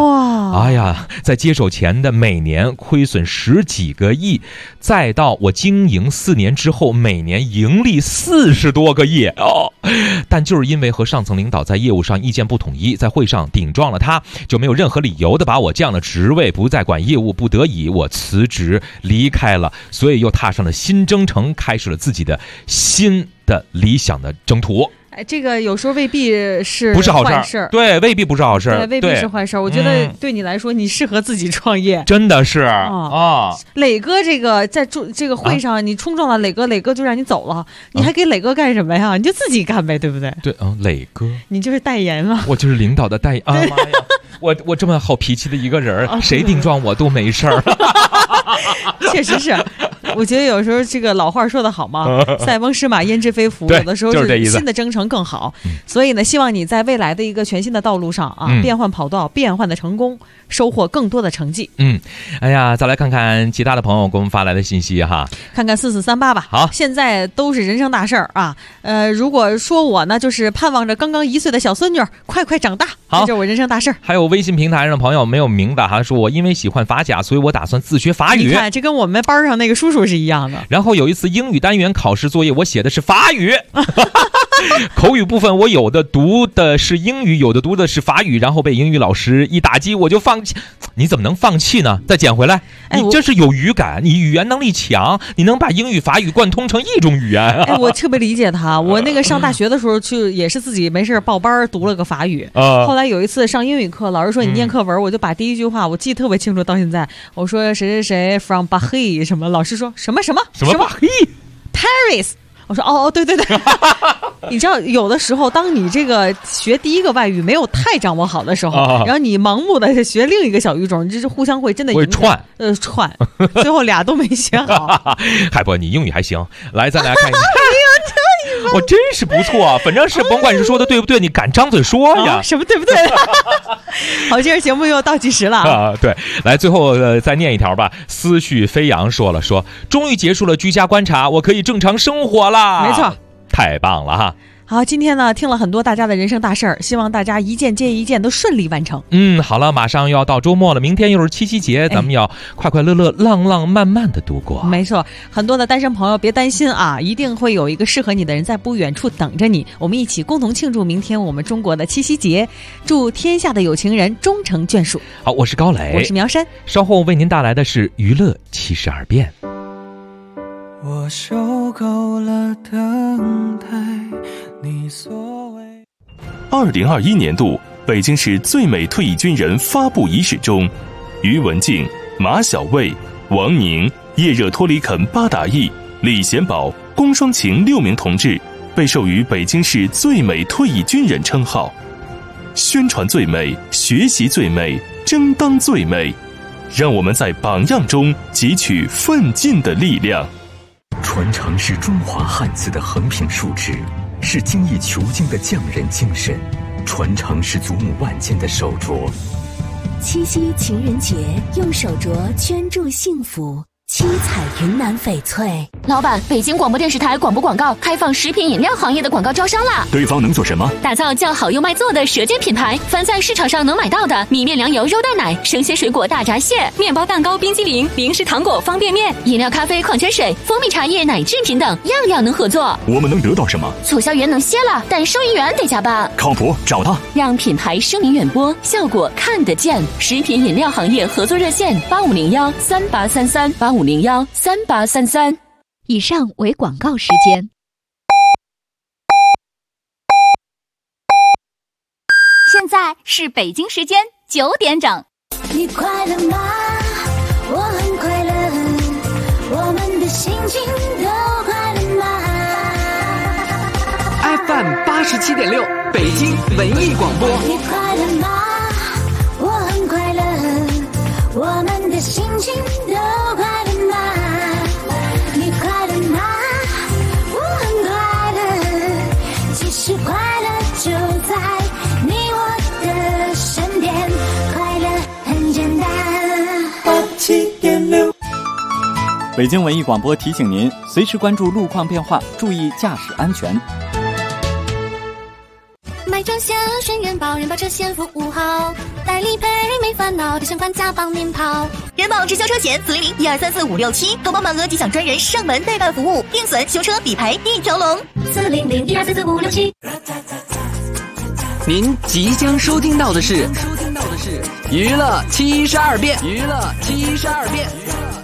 哎呀，在接手前的每年亏损10几个亿，再到我经营4年之后，每年盈利40多个亿哦。但就是因为和上层领导在业务上意见不统一，在会上顶撞了他，就没有任何理由的把我降了职位，不再管业务，不得已我辞职离开了，所以又踏上了新征程，开始了自己的新的理想的征途。 这个有时候未必是不是好事儿， 对，未必不是好事， 对，未必是坏事。我觉得对你来说，你适合自己创业， 真的是啊。 磊哥这个在这个会上，你冲撞了磊哥，磊哥就让你走了，你还给磊哥干什么呀？你就自己干呗，对不对？ 对啊，磊哥， 你就是代言嘛， 我就是领导的代言啊！妈呀，我这么好脾气的一个人，谁顶撞我都没事儿。 确实是。我觉得有时候这个老话说得好嘛，塞翁失马焉知非福，有的时候是新的征程更好。所以呢，希望你在未来的一个全新的道路上啊，变换跑道，变换的成功，收获更多的成绩。 哎呀，再来看看其他的朋友给我们发来的信息哈， 看看4438吧。 好， 现在都是人生大事儿啊。如果说我呢，就是盼望着刚刚1岁的小孙女快快长大，这就是我人生大事儿。 还有微信平台上的朋友没有名的哈，说我因为喜欢法甲，所以我打算自学法语。 你看，这跟我们班上那个叔叔是一样的。 然后有一次英语单元考试作业，我写的是法语。口语部分我有的读的是英语，有的读的是法语，然后被英语老师一打击，我就放弃。你怎么能放弃呢？再捡回来，你这是有语感，你语言能力强，你能把英语法语贯通成一种语言。 我特别理解他。我那个上大学的时候去也是自己没事报班读了个法语，后来有一次上英语课，老师说你念课文，我就把第一句话我记得特别清楚，到现在我说谁谁谁 from Paris 什么，老师说什么 Paris。我说对，你知道有的时候，当你这个学第一个外语没有太掌握好的时候，然后你盲目的学另一个小语种，这是互相会真的会串， 最后俩都没学好。 海波，你英语还行，来咱俩看一下。我真是不错，反正是甭管是说的对不对，你敢张嘴说呀？ 什么对不对？好，今儿节目又倒计时了啊！对，来最后再念一条吧。思绪飞扬说终于结束了居家观察，我可以正常生活啦。 没错， 太棒了哈！ 好，今天呢听了很多大家的人生大事儿，希望大家一件接一件都顺利完成。 好了，马上又要到周末了，明天又是七夕节，咱们要快快乐乐、浪浪漫漫的度过。 没错，很多的单身朋友别担心啊，一定会有一个适合你的人在不远处等着你。我们一起共同庆祝明天我们中国的七夕节，祝天下的有情人终成眷属。 好，我是高磊， 我是苗山， 稍后为您带来的是娱乐72变。 我受够了等待你所谓。 2021年度北京市最美退役军人发布仪式中，于文静、马小卫、王宁、叶热托里肯八打义、李贤宝、龚双晴6名同志被授予北京市最美退役军人称号。宣传最美，学习最美，争当最美，让我们在榜样中汲取奋进的力量。 传承是中华汉字的横平竖直，是精益求精的匠人精神，传承是祖母万千的手镯。 七夕情人节，用手镯圈住幸福。七彩云南翡翠。 老板，北京广播电视台广播广告开放食品饮料行业的广告招商啦！ 对方能做什么？ 打造叫好又卖座的舌尖品牌，凡在市场上能买到的米面粮油肉蛋奶、生鲜水果大闸蟹、面包蛋糕、冰激凌、零食糖果、方便面、饮料、咖啡、矿泉水、蜂蜜茶叶、奶制品等，样样能合作。 我们能得到什么？ 促销员能歇了，但收银员得加班。 靠谱，找他， 让品牌声名远播，效果看得见。食品饮料行业合作热线：8501-3833，8501-3833。 以上为广告时间。现在是北京时间9点整。 你快乐吗？我很快乐，我们的心情都快乐吗 ？FM 87.6，北京文艺广播。 你快乐吗？我很快乐，我们的心情都快乐吗？你快乐吗？我很快乐，其实快乐就在你我的身边，快乐很简单。87.6， 北京文艺广播提醒您，随时关注路况变化，注意驾驶安全。 买装修、选元宝、人保车险服务好， 代理赔没烦恼，提前还价帮您跑。 人保直销车险400-1234-567，投保满额即享专人上门代办服务，定损修车理赔一条龙。 400-1234-567。 您即将收听到的是娱乐72变，娱乐72变。